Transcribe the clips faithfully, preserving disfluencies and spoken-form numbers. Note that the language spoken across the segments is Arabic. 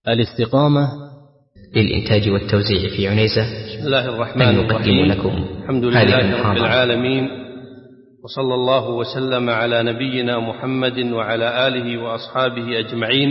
الاستقامة للإنتاج والتوزيع في عنيزة. بسم الله الرحمن الرحيم. لكم الحمد لله رب العالمين، وصلى الله وسلم على نبينا محمد وعلى آله وأصحابه أجمعين.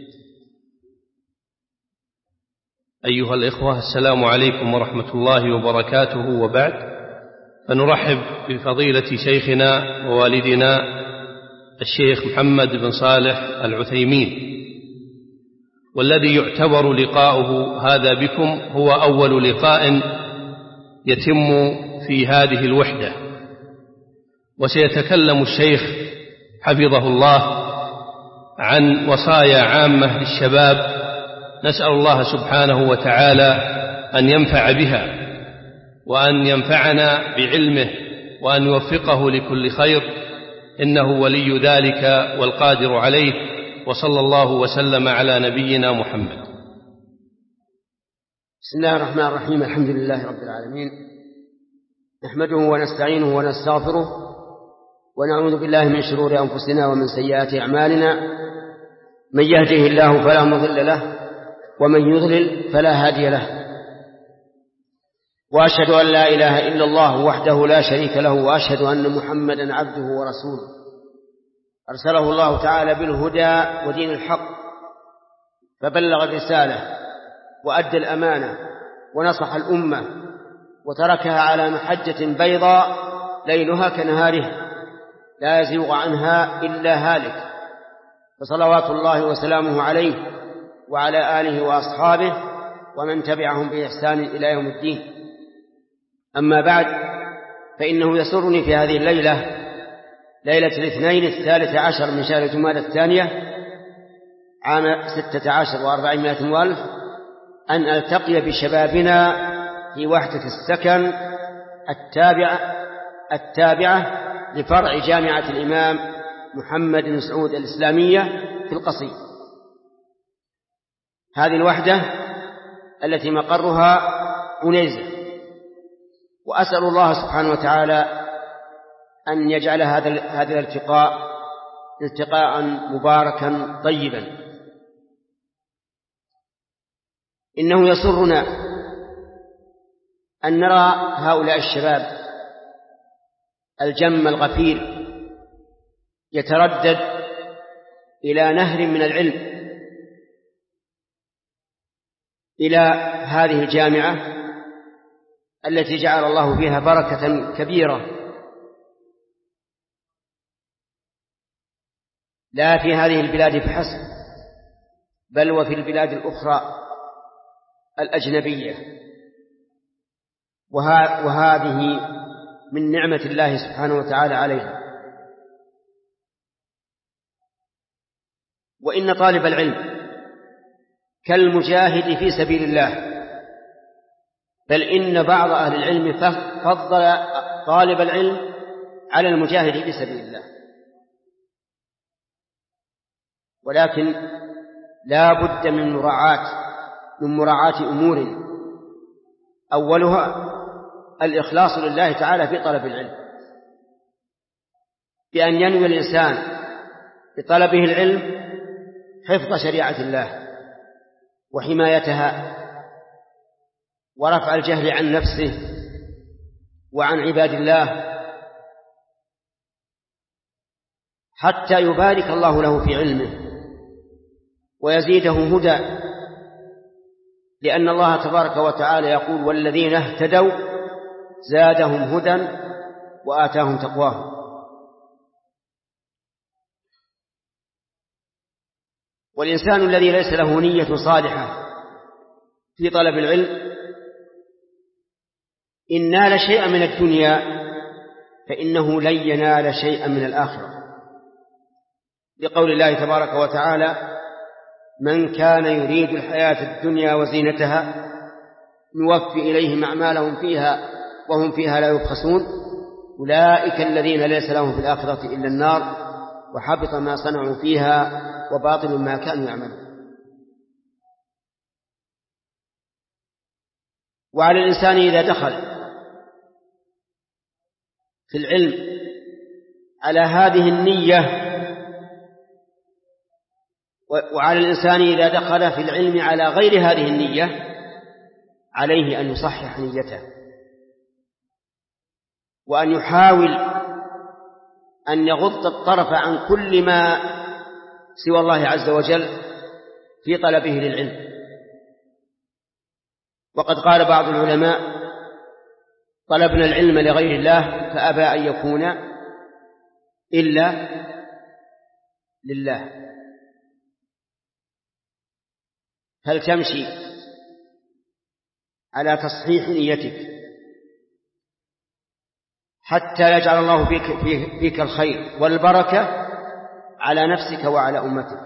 أيها الإخوة، السلام عليكم ورحمة الله وبركاته. وبعد، فنرحب بفضيلة شيخنا ووالدنا الشيخ محمد بن صالح العثيمين، والذي يعتبر لقاؤه هذا بكم هو أول لقاء يتم في هذه الوحدة. وسيتكلم الشيخ حفظه الله عن وصايا عامة للشباب، نسأل الله سبحانه وتعالى أن ينفع بها وأن ينفعنا بعلمه وأن يوفقه لكل خير، إنه ولي ذلك والقادر عليه. وصلى الله وسلم على نبينا محمد. بسم الله الرحمن الرحيم. الحمد لله رب العالمين، نحمده ونستعينه ونستغفره، ونعوذ بالله من شرور أنفسنا ومن سيئات أعمالنا. من يهده الله فلا مضل له، ومن يضلل فلا هادي له. وأشهد أن لا إله إلا الله وحده لا شريك له، وأشهد أن محمدا عبده ورسوله، أرسله الله تعالى بالهدى ودين الحق، فبلغ الرسالة وأدى الأمانة ونصح الأمة، وتركها على محجة بيضاء ليلها كنهارها، لا يزيغ عنها إلا هالك. فصلوات الله وسلامه عليه وعلى آله وأصحابه ومن تبعهم بإحسان إلى يوم الدين. أما بعد، فإنه يسرني في هذه الليلة، ليلة الاثنين الثالث عشر من شهر جمادى الثانية عام ستة عشر وأربعمائة والف، أن ألتقي بشبابنا في وحدة السكن التابعة, التابعة لفرع جامعة الإمام محمد بن سعود الإسلامية في القصيم. هذه الوحدة التي مقرها عنيزة، وأسأل الله سبحانه وتعالى أن يجعل هذا هذا الالتقاء التقاء مباركا طيبا. إنه يسرنا أن نرى هؤلاء الشباب الجم الغفير يتردد إلى نهر من العلم، إلى هذه الجامعة التي جعل الله فيها بركة كبيرة، لا في هذه البلاد فحسب، بل وفي البلاد الأخرى الأجنبية. وهذه من نعمة الله سبحانه وتعالى عليها. وإن طالب العلم كالمجاهد في سبيل الله، بل إن بعض أهل العلم فضل طالب العلم على المجاهد في سبيل الله. ولكن لا بد من مراعاة من مراعاة أمور، أولها الإخلاص لله تعالى في طلب العلم، بأن ينوي الإنسان بطلبه العلم حفظ شريعة الله وحمايتها، ورفع الجهل عن نفسه وعن عباد الله، حتى يبارك الله له في علمه ويزيده هدى. لأن الله تبارك وتعالى يقول: والذين اهتدوا زادهم هدى وآتاهم تقواهم. والإنسان الذي ليس له نية صالحة في طلب العلم، إن نال شيئا من الدنيا فإنه لن ينال شيئا من الآخرة، لقول الله تبارك وتعالى: من كان يريد الحياة الدنيا وزينتها نوفي إليهم أعمالهم فيها وهم فيها لا يبخسون، أولئك الذين ليس لهم في الآخرة إلا النار وحبط ما صنعوا فيها وباطل ما كانوا يعملون. وعلى الإنسان إذا دخل في العلم على هذه النية وعلى الإنسان إذا دخل في العلم على غير هذه النية عليه أن يصحح نيته، وأن يحاول أن يغض الطرف عن كل ما سوى الله عز وجل في طلبه للعلم. وقد قال بعض العلماء: طلبنا العلم لغير الله فأبى أن يكون إلا لله. هل تمشي على تصحيح نيتك حتى يجعل الله فيك, فيك, فيك الخير والبركة على نفسك وعلى أمتك؟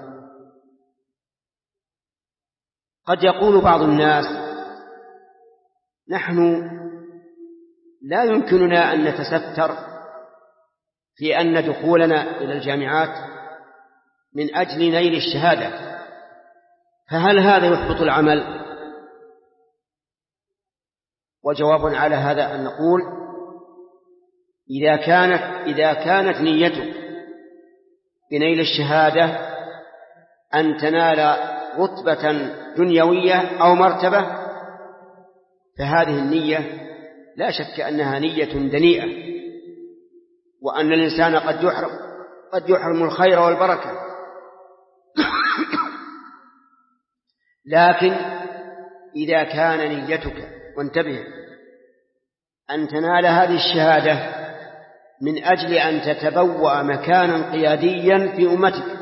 قد يقول بعض الناس: نحن لا يمكننا أن نتستر في أن دخولنا إلى الجامعات من أجل نيل الشهادة، فهل هذا يحبط العمل؟ وجواب على هذا أن نقول: إذا كانت, إذا كانت نيتك بنيل الشهادة أن تنال رتبة دنيوية أو مرتبة، فهذه النية لا شك أنها نية دنيئة، وأن الإنسان قد يحرم, قد يحرم الخير والبركة. لكن إذا كان نيتك، وانتبه، أن تنال هذه الشهادة من أجل أن تتبوأ مكانا قياديا في أمتك،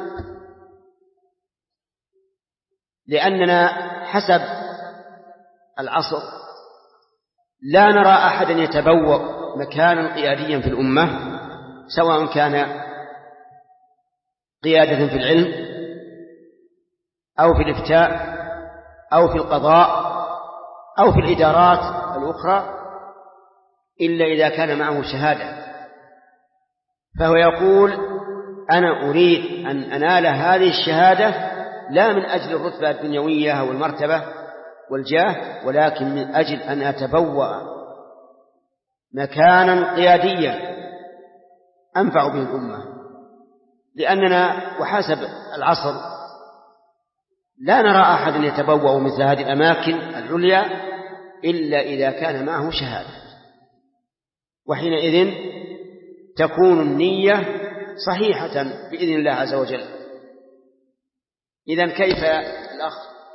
لأننا حسب العصر لا نرى أحدا يتبوأ مكانا قياديا في الأمة، سواء كان قيادة في العلم أو في الإفتاء أو في القضاء أو في الإدارات الأخرى، إلا إذا كان معه شهادة. فهو يقول: أنا أريد أن أنال هذه الشهادة لا من أجل الرتبة الدنيوية والمرتبة والجاه، ولكن من أجل أن أتبوأ مكانا قياديا أنفع به الأمة. لأننا وحسب العصر لا نرى أحد يتبوأ مثل هذه الأماكن العليا إلا إذا كان معه شهادة، وحينئذ تكون النية صحيحة بإذن الله عز وجل. إذن كيف الأخ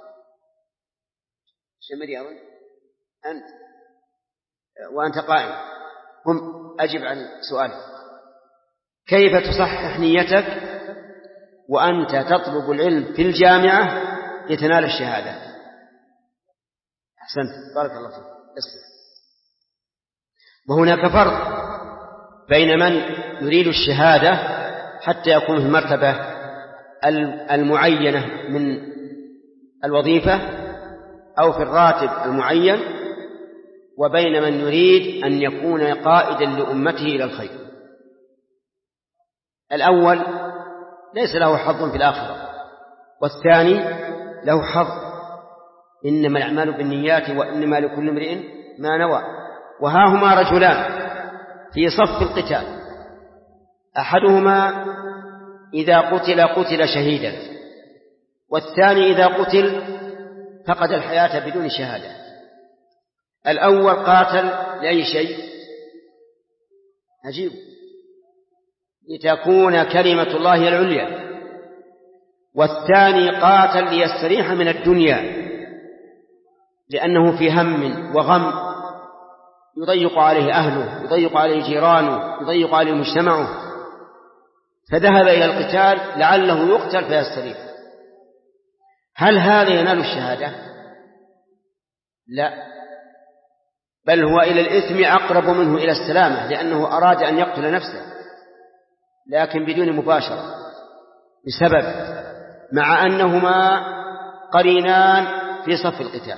شمري أول أنت وأنت قائم، قم أجب عن سؤالك: كيف تصحح نيتك وأنت تطلب العلم في الجامعة لتنال الشهادة؟ أحسنت، بارك الله فيك. وهناك فرق بين من يريد الشهادة حتى يكون في المرتبة المعينة من الوظيفة أو في الراتب المعين، وبين من يريد أن يكون قائدا لأمته إلى الخير. الأول ليس له حظ في الآخرة، والثاني له حظ. إنما الأعمال بالنيات وإنما لكل امرئ ما نوى. وها هما رجلان في صف القتال، أحدهما إذا قتل قتل شهيدا، والثاني إذا قتل فقد الحياة بدون شهادة. الأول قاتل لأي شيء؟ عجيب، لتكون كلمة الله العليا. والثاني قاتل ليستريح من الدنيا، لأنه في هم وغم يضيق عليه أهله، يضيق عليه جيرانه، يضيق عليه مجتمعه، فذهب إلى القتال لعله يقتل فيستريح. هل هذا ينال الشهادة؟ لا، بل هو إلى الإثم أقرب منه إلى السلامة، لأنه أراد أن يقتل نفسه لكن بدون مباشرة، بسبب مع أنهما قرينان في صف القتال.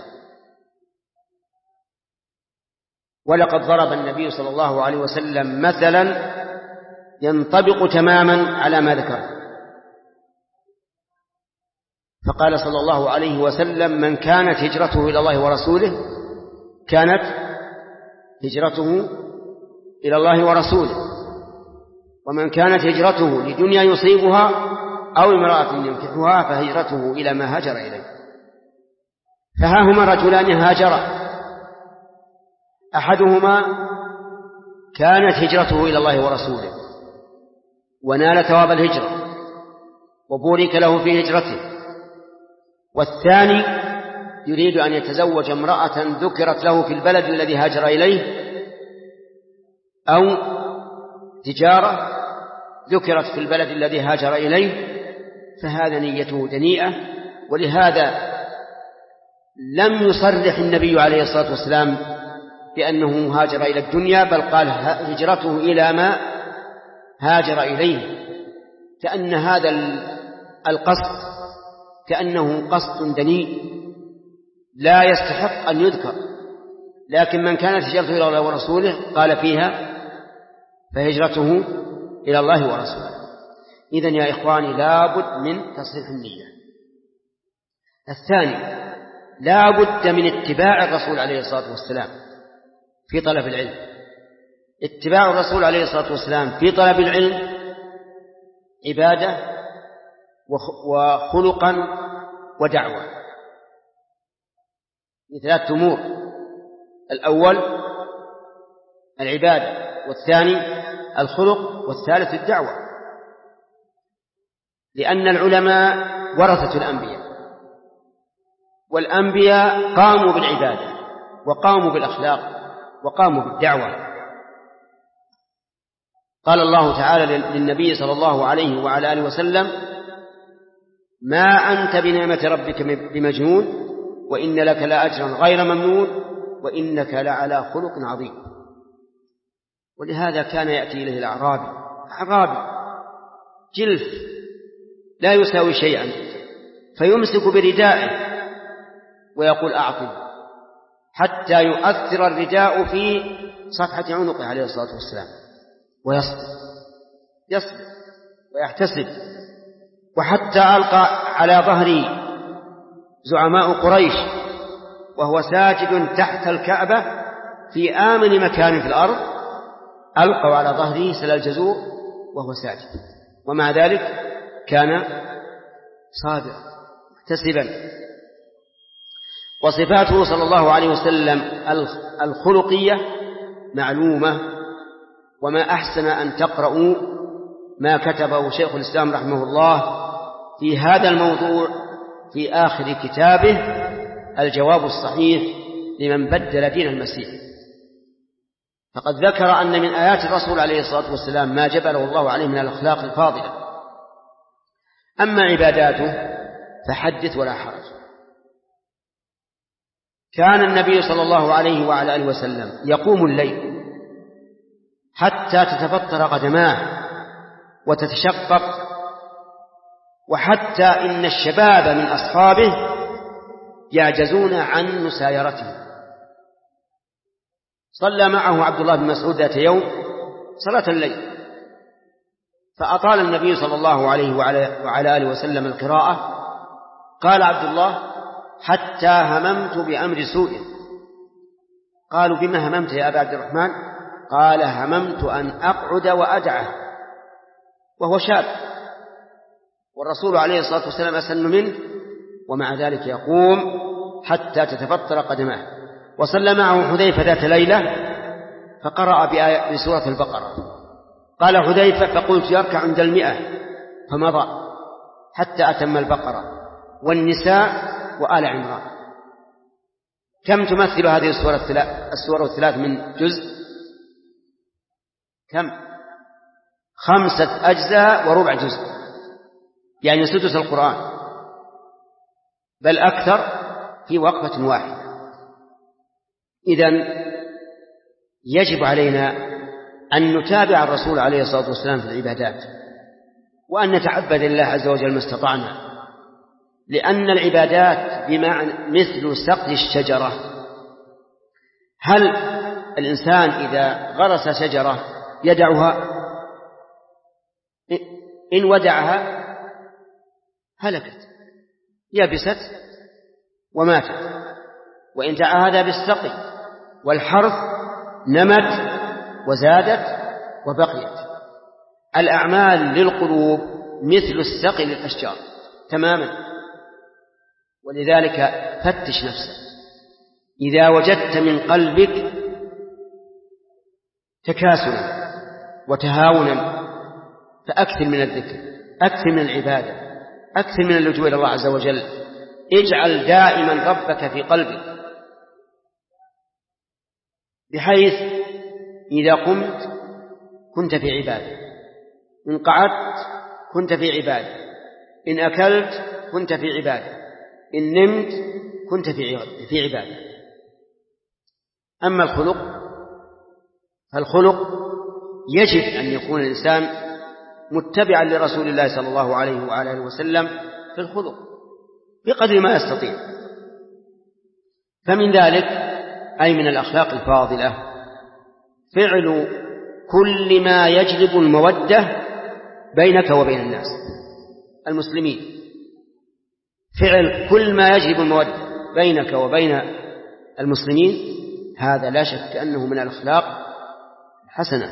ولقد ضرب النبي صلى الله عليه وسلم مثلا ينطبق تماما على ما ذكر، فقال صلى الله عليه وسلم: من كانت هجرته إلى الله ورسوله كانت هجرته إلى الله ورسوله، ومن كانت هجرته لدنيا يصيبها أو امرأة ينكحها فهجرته إلى ما هاجر إليه. فها هما رجلان هاجرا، أحدهما كانت هجرته إلى الله ورسوله ونال ثواب الهجرة وبورك له في هجرته، والثاني يريد أن يتزوج امرأة ذكرت له في البلد الذي هاجر إليه، أو تجارة ذكرت في البلد الذي هاجر إليه، فهذا نيته دنيئة. ولهذا لم يصرح النبي عليه الصلاة والسلام بأنه هاجر إلى الدنيا، بل قال هجرته إلى ما هاجر إليه، كأن هذا القصد كأنه قصد دنيء لا يستحق أن يذكر. لكن من كانت هجرته إلى الله ورسوله قال فيها فهجرته إلى الله ورسوله. إذن يا إخواني لا بد من تصحيح النية. الثاني لا بد من اتباع الرسول عليه الصلاة والسلام في طلب العلم. اتباع الرسول عليه الصلاة والسلام في طلب العلم عبادة وخلقا ودعوة، ثلاث أمور: الأول العبادة، والثاني الخلق، والثالث الدعوة. لأن العلماء ورثة الأنبياء، والأنبياء قاموا بالعبادة وقاموا بالأخلاق وقاموا بالدعوة. قال الله تعالى للنبي صلى الله عليه وعلى آله وسلم: ما أنت بنعمة ربك بمجنون وإن لك لأجرا غير ممنون وإنك لعلى خلق عظيم. ولهذا كان يأتي إليه الأعرابي أعرابي جلف لا يساوي شيئا، فيمسك بردائه ويقول أعطي، حتى يؤثر الرداء في صفحة عنقه عليه الصلاة والسلام، ويصبر يصبر ويحتسب. وحتى ألقى على ظهري زعماء قريش وهو ساجد تحت الكعبة في آمن مكان في الأرض، ألقوا على ظهره سل الجزور وهو ساجد، ومع ذلك كان صابرا محتسبا. وصفاته صلى الله عليه وسلم الخلقية معلومة، وما أحسن أن تقرأوا ما كتبه شيخ الإسلام رحمه الله في هذا الموضوع في آخر كتابه الجواب الصحيح لمن بدل دين المسيح. فقد ذكر أن من آيات الرسول عليه الصلاة والسلام ما جبله الله عليه من الأخلاق الفاضلة. أما عباداته فحدث ولا حرج. كان النبي صلى الله عليه وعلى آله وسلم يقوم الليل حتى تتفطر قدماه وتتشقق، وحتى إن الشباب من أصحابه يعجزون عن مسايرته. صلى معه عبد الله بن مسعود ذات يوم صلاة الليل، فأطال النبي صلى الله عليه وعلى آله وسلم القراءة. قال عبد الله: حتى هممت بأمر سوء. قالوا: بما هممت يا أبا عبد الرحمن؟ قال: هممت أن أقعد وأدعه، وهو شاب والرسول عليه الصلاة والسلام أسن منه، ومع ذلك يقوم حتى تتفطر قدماه. وصلى معه حذيفة ذات ليلة فقرأ بسورة البقرة. قال حذيفة: فقلت يركع عند المئة، فمضى حتى أتم البقرة والنساء وآل عمران. كم تمثل هذه السورة الثلاث من جزء؟ كم؟ خمسة أجزاء وربع جزء، يعني سدس القرآن، بل أكثر في وقفة واحدة. إذن يجب علينا أن نتابع الرسول عليه الصلاة والسلام في العبادات، وأن نتعبد الله عز وجل ما استطعنا، لأن العبادات بمعنى مثل سقي الشجرة. هل الإنسان إذا غرس شجرة يدعها؟ إن ودعها هلكت يبست وماتت. وإن تعهد بالسقي والحرث نمت وزادت وبقيت. الأعمال للقلوب مثل السقي للأشجار تماما. ولذلك فتش نفسك، إذا وجدت من قلبك تكاسلا وتهاونا فأكثر من الذكر، أكثر من العبادة، أكثر من اللجوء إلى الله عز وجل. اجعل دائما ربك في قلبك، بحيث إذا قمت كنت في عبادة، إن قعدت كنت في عبادة، إن أكلت كنت في عبادة، إن نمت كنت في عبادة. أما الخلق فالخلق يجب أن يكون الإنسان متبعا لرسول الله صلى الله عليه وآله وسلم في الخلق بقدر ما يستطيع. فمن ذلك أي من الأخلاق الفاضلة فعل كل ما يجلب المودة بينك وبين الناس المسلمين، فعل كل ما يجلب المودة بينك وبين المسلمين، هذا لا شك أنه من الأخلاق الحسنة.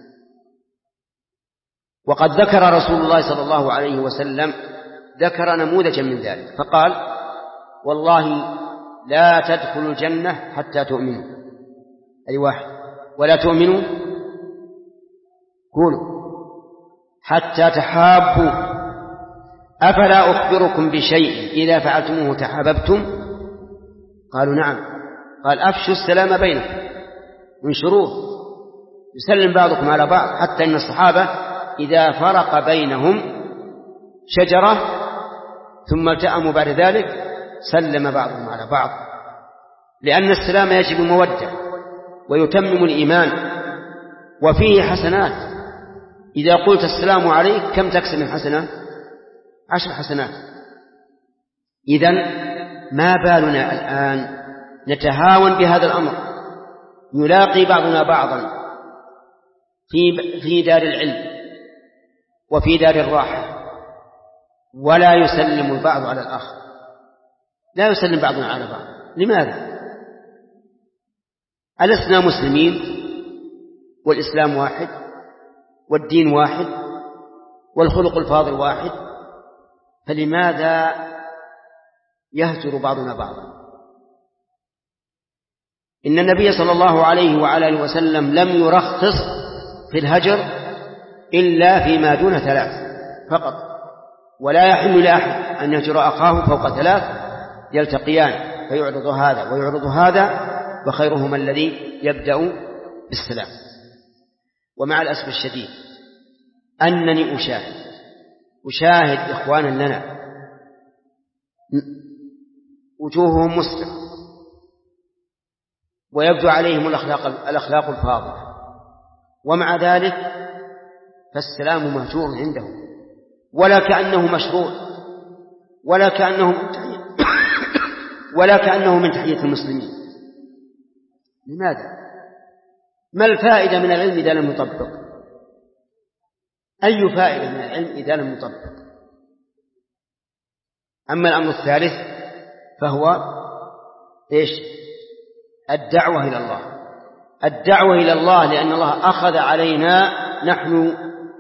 وقد ذكر رسول الله صلى الله عليه وسلم ذكر نموذجا من ذلك فقال: والله لا تدخلوا الجنة حتى تؤمنوا، أي واحد، ولا تؤمنوا قولوا حتى تحابوا، أفلا أخبركم بشيء إذا فعلتموه تحاببتم؟ قالوا نعم. قال: أفشوا السلام بينكم، انشروه، يسلم بعضكم على بعض، حتى إن الصحابة إذا فرق بينهم شجرة ثم التأموا بعد ذلك سلم بعضهم على بعض، لأن السلام يجب المودة ويتمم الإيمان وفيه حسنات. إذا قلت السلام عليك كم تكسب من حسنات؟ عشر حسنات. إذن ما بالنا الآن نتهاون بهذا الأمر، يلاقي بعضنا بعضا في في دار العلم وفي دار الراحة ولا يسلم البعض على الآخر، لا يسلم بعضنا على بعض. لماذا؟ ألسنا مسلمين والإسلام واحد والدين واحد والخلق الفاضل واحد؟ فلماذا يهجر بعضنا بعضا؟ إن النبي صلى الله عليه وعلى آله وسلم لم يرخص في الهجر إلا فيما دون ثلاث فقط، ولا يحل لأحد أن يهجر أخاه فوق ثلاث يلتقيان فيعرض هذا ويعرض هذا، وخيرهما الذي يبدأ بالسلام. ومع الأسف الشديد أنني أشاهد أشاهد إخوانا لنا وجوههم مسلمة ويبدو عليهم الأخلاق, الأخلاق الفاضلة، ومع ذلك فالسلام مهجور عندهم، ولا كأنه مشروع، ولا كأنه من تحية ولا كأنه من تحية المسلمين. لماذا؟ ما الفائدة من العلم إذا لم يطبق؟ أي فائدة من العلم إذا لم يطبق؟ أما الأمر الثالث فهو إيش؟ الدعوة إلى الله. الدعوة إلى الله لأن الله أخذ علينا نحن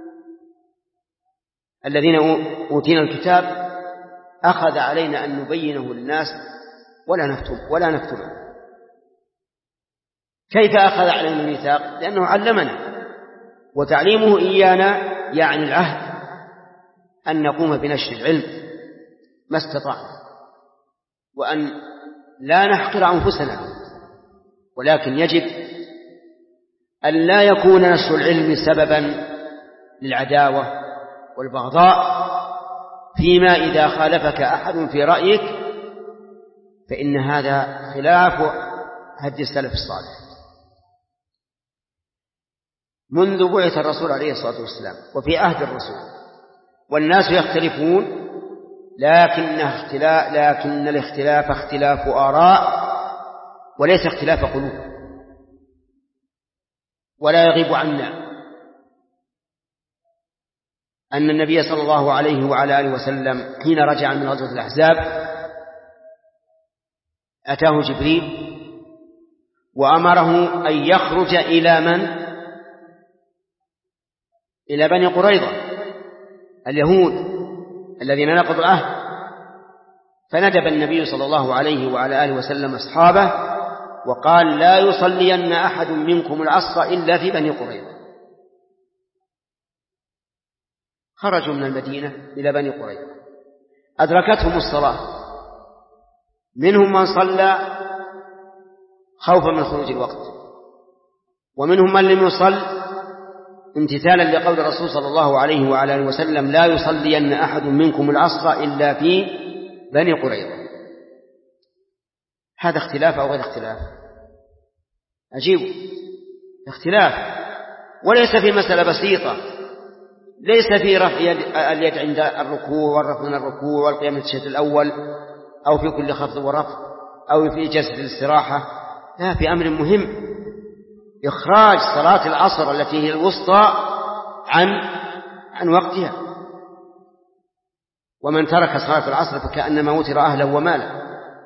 الذين أوتينا الكتاب، أخذ علينا أن نبينه للناس ولا نكتم ولا نكتمه. كيف أخذ علينا الميثاق؟ لأنه علمنا، وتعليمه إيانا يعني العهد أن نقوم بنشر العلم ما استطعنا، وأن لا نحقر أنفسنا، ولكن يجب أن لا يكون نشر العلم سببا للعداوة والبغضاء، فيما إذا خالفك أحد في رأيك فإن هذا خلاف هدي السلف الصالح. منذ بعث الرسول عليه الصلاة والسلام وفي عهد الرسول والناس يختلفون، لكن اختلاف لكن الاختلاف اختلاف آراء وليس اختلاف قلوب. ولا يغيب عنا أن النبي صلى الله عليه وعلى آله وسلم حين رجع من غزوة الأحزاب أتاه جبريل وأمره أن يخرج إلى من؟ إلى بني قريظة، اليهود الذين نقضوا العهد. فندب النبي صلى الله عليه وعلى آله وسلم أصحابه وقال: لا يصلين أحد منكم العصر إلا في بني قريظة. خرجوا من المدينة إلى بني قريظة، أدركتهم الصلاة، منهم من صلى خوفا من خروج الوقت، ومنهم من لم يصل امتثالا لقول الرسول صلى الله عليه وعلى آله وسلم: لا يصلين أحد منكم العصر إلا في بني قريظة. هذا اختلاف أو غير اختلاف؟ عجيب، اختلاف. وليس في مسألة بسيطة، ليس في رفع اليد عند الركوع والرفع من الركوع والقيام من التشهد الأول، أو في كل خفض ورفع، أو في جلسة الاستراحة. لا، في أمر مهم: إخراج صلاة العصر التي هي الوسطى عن عن وقتها. ومن ترك صلاة العصر فكأنما وتر أهله وماله.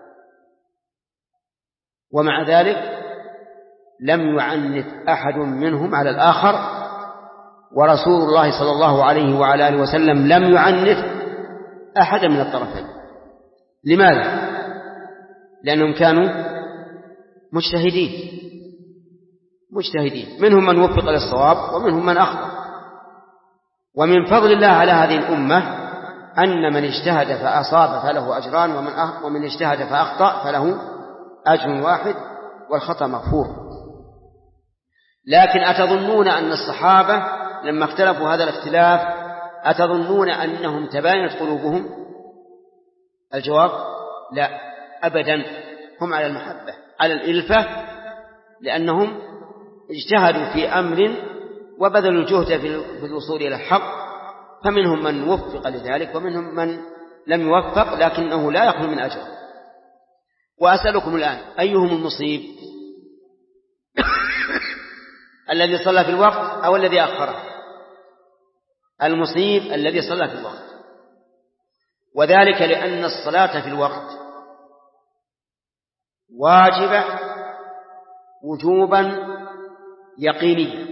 ومع ذلك لم يعنف أحد منهم على الآخر، ورسول الله صلى الله عليه وعلى آله وسلم لم يعنف أحد من الطرفين. لماذا؟ لأنهم كانوا مجتهدين مجتهدين منهم من وفق للصواب ومنهم من أخطأ. ومن فضل الله على هذه الأمة أن من اجتهد فأصاب فله أجران، ومن ومن اجتهد فأخطأ فله أجر واحد والخطأ مغفور. لكن أتظنون أن الصحابة لما اختلفوا هذا الاختلاف أتظنون أنهم تباينت قلوبهم؟ الجواب: لا أبدا، هم على المحبة، على الإلفة، لأنهم اجتهدوا في أمر وبذلوا الجهد في الوصول إلى الحق، فمنهم من وفق لذلك ومنهم من لم يوفق، لكنه لا يخلو من أجر. وأسألكم الآن: أيهم المصيب؟ الذي صلى في الوقت أو الذي أخره؟ المصيب الذي صلى في الوقت، وذلك لأن الصلاة في الوقت واجبة وجوبا يقينيا،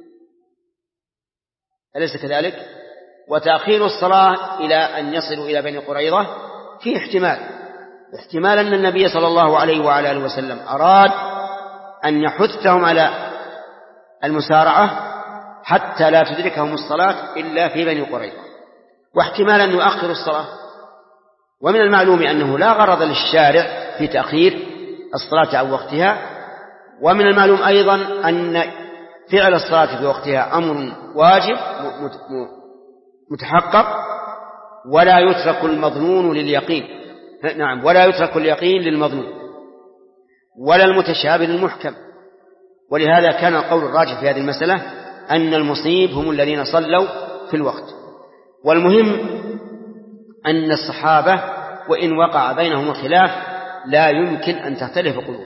أليس كذلك؟ وتأخير الصلاة إلى أن يصلوا إلى بني قريظة فيه احتمال احتمال أن النبي صلى الله عليه وعلى آله وسلم أراد أن يحثهم على المسارعة حتى لا تدركهم الصلاة إلا في بني قريظة، واحتمال أن يؤخروا الصلاة. ومن المعلوم أنه لا غرض للشارع في تأخير الصلاة عن وقتها، ومن المعلوم أيضا أن فعل الصلاة في وقتها أمر واجب متحقق، ولا يترك المظنون لليقين، نعم، ولا يترك اليقين للمظنون ولا المتشابه للمحكم. ولهذا كان القول الراجح في هذه المسألة أن المصيب هم الذين صلوا في الوقت. والمهم أن الصحابة وإن وقع بينهم الخلاف لا يمكن أن تختلف قلوب،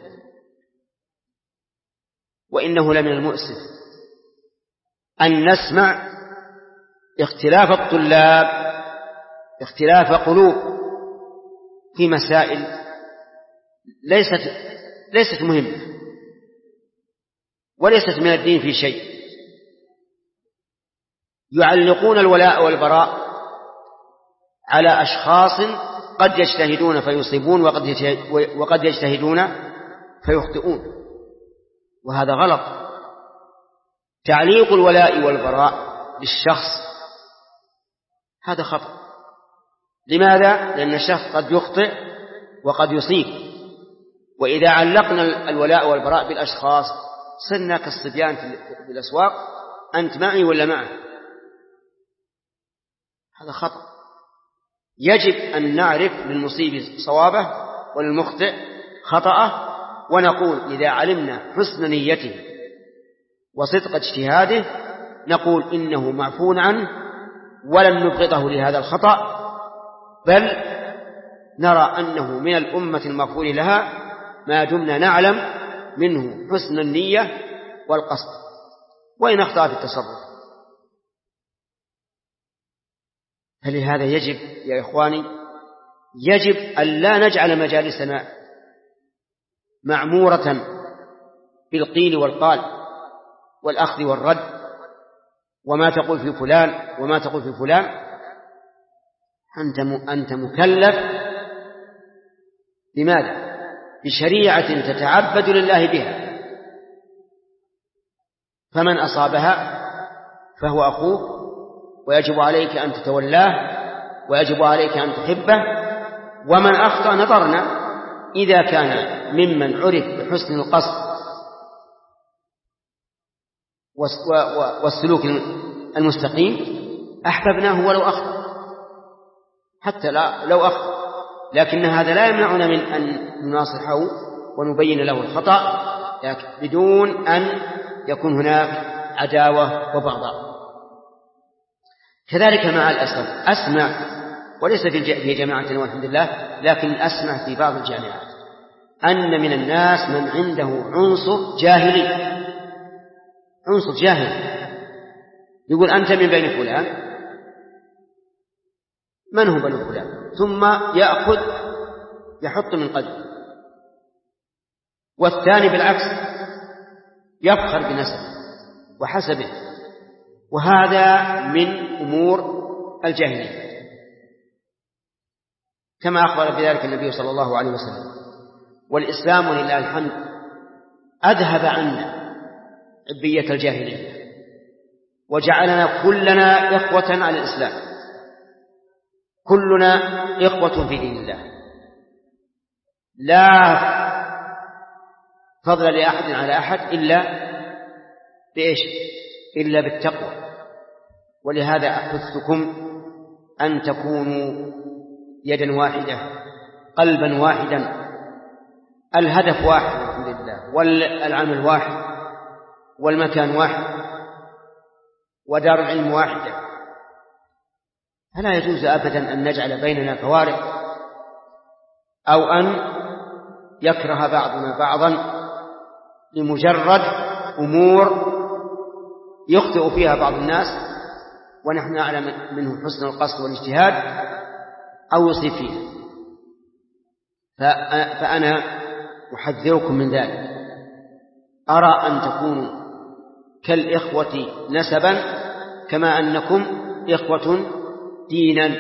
وإنه لمن المؤسف أن نسمع اختلاف الطلاب، اختلاف قلوب في مسائل ليست ليست مهمة وليست من الدين في شيء، يعلقون الولاء والبراء على أشخاص قد يجتهدون فيصيبون وقد يجتهدون فيخطئون، وهذا غلط. تعليق الولاء والبراء بالشخص هذا خطأ. لماذا؟ لأن الشخص قد يخطئ وقد يصيب، وإذا علقنا الولاء والبراء بالأشخاص صرنا كالصبيان في الأسواق، أنت معي ولا معه، هذا خطأ. يجب أن نعرف للمصيب صوابه وللمخطئ خطأه، ونقول إذا علمنا حسن نيته وصدق اجتهاده نقول إنه معفو عنه ولن نبغضه لهذا الخطأ، بل نرى أنه من الأمة المغفور لها ما دمنا نعلم منه حسن النية والقصد وإن أخطأ في التصرف. فلهذا يجب يا إخواني يجب أن لا نجعل مجالسنا معمورة بالقيل والقال والأخذ والرد، وما تقول في فلان وما تقول في فلان، أنت أنت مكلف بماذا؟ بشريعة تتعبد لله بها، فمن أصابها فهو أخوك ويجب عليك أن تتولاه ويجب عليك أن تحبه، ومن أخطأ نظرنا إذا كان ممن عرف بحسن القصد والسلوك المستقيم أحببناه ولو أخطأ، حتى لا لو أخطأ، لكن هذا لا يمنعنا من أن نناصحه ونبين له الخطأ بدون أن يكون هناك عداوة وبغضاء. كذلك مع الأسف أسمع، وليس في جماعتنا والحمد لله، لكن أسمع في بعض الجامعات أن من الناس من عنده عنصر جاهلي، عنصر جاهل، يقول أنت من بني فلان، من هو بني فلان؟ ثم يأخذ يحط من قلبه. والثاني بالعكس يفخر بنسبه وحسبه، وهذا من أمور الجاهلية كما أخبر بذلك النبي صلى الله عليه وسلم. والإسلام ولله الحمد أذهب عنا عبية الجاهلية وجعلنا كلنا إخوة على الإسلام، كلنا إخوة في دين الله، لا فضل لأحد على أحد إلا بإيش؟ إلا بالتقوى. ولهذا أحثكم أن تكونوا يدا واحدة قلبا واحدا، الهدف واحد الحمد لله، والعمل واحد، والمكان واحد، ودار العلم واحدة. فلا يجوز أبدا أن نجعل بيننا فوارق أو أن يكره بعضنا بعضا لمجرد أمور يخطئ فيها بعض الناس ونحن نعلم منه حسن القصد والاجتهاد أو يصيب فيها. فأنا أحذركم من ذلك. أرى أن تكونوا كالإخوة نسبا كما أنكم إخوة دينا،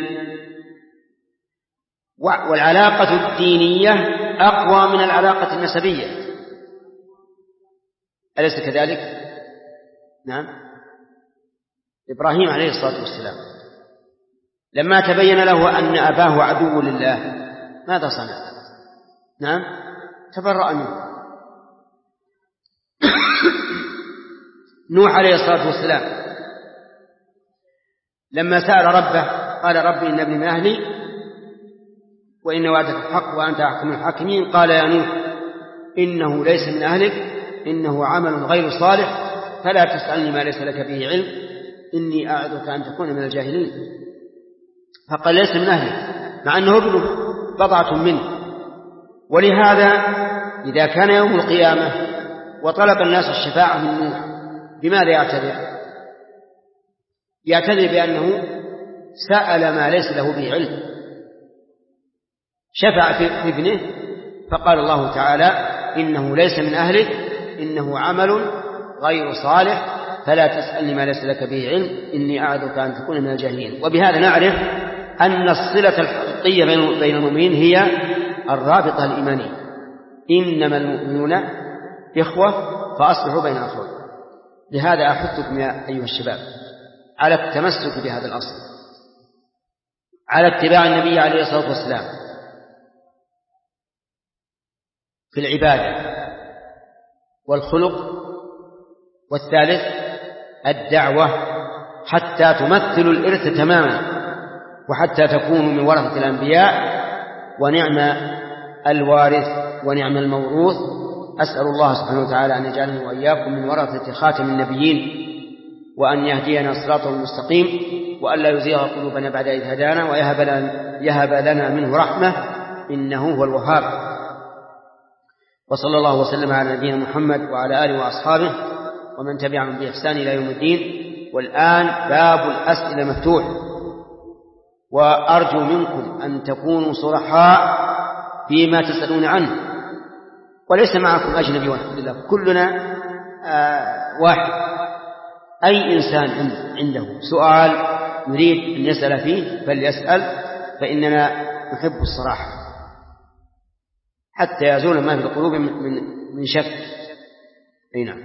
والعلاقة الدينية أقوى من العلاقة النسبية، أليس كذلك؟ نعم. إبراهيم عليه الصلاة والسلام لما تبين له أن أباه عدو لله ماذا صنع؟ نعم، تبرأ منه. نوح عليه الصلاة والسلام لما سأل ربه قال ربي إن ابني من أهلي وإن وعدك الحق وأنت أحكم الحاكمين، قال يا نوح إنه ليس من أهلك إنه عمل غير صالح فلا تسألني ما ليس لك به علم إني أعظك أن تكون من الجاهلين. فقال ليس من أهلك مع أنه ابنه بضعة منه. ولهذا إذا كان يوم القيامة وطلب الناس الشفاعة من نوح بماذا يعتذر؟ يعتذر بأنه سأل ما ليس له به علم، شفع في ابنه، فقال الله تعالى إنه ليس من أهلك إنه عمل غير صالح فلا تسألني ما ليس لك به علم إني أعظك أن تكون من الجاهلين. وبهذا نعرف أن الصلة الحقيقية بين المؤمنين هي الرابطة الإيمانية، إنما المؤمنون إخوة فأصلحوا بين أخواتكم. لهذا أحثكم يا أيها الشباب على التمسك بهذا الأصل، على اتباع النبي عليه الصلاة والسلام في العبادة والخلق، والثالث الدعوة حتى تمثلوا الإرث تماما وحتى تكونوا من ورثة الأنبياء، ونعم الوارث ونعم الموروث. أسأل الله سبحانه وتعالى أن يجعلني وإياكم من ورثة خاتم النبيين، وأن يهدينا صراطه المستقيم، وأن لا يزيغ قلوبنا بعد إذ هدانا، ويهب لنا, يهب لنا منه رحمة إنه هو الوهاب. وصلى الله وسلم على نبينا محمد وعلى آله وأصحابه ومن تبعهم بإحسان إلى يوم الدين. والآن باب الأسئلة مفتوح، وأرجو منكم أن تكونوا صرحاء فيما تسألون عنه، وليس معكم أجنبي والحمد لله، كلنا آه واحد. أي إنسان عنده سؤال يريد أن يسأل فيه فليسأل، فإننا نحب الصراحة حتى يزول ما في القلوب من من شك. أي نعم.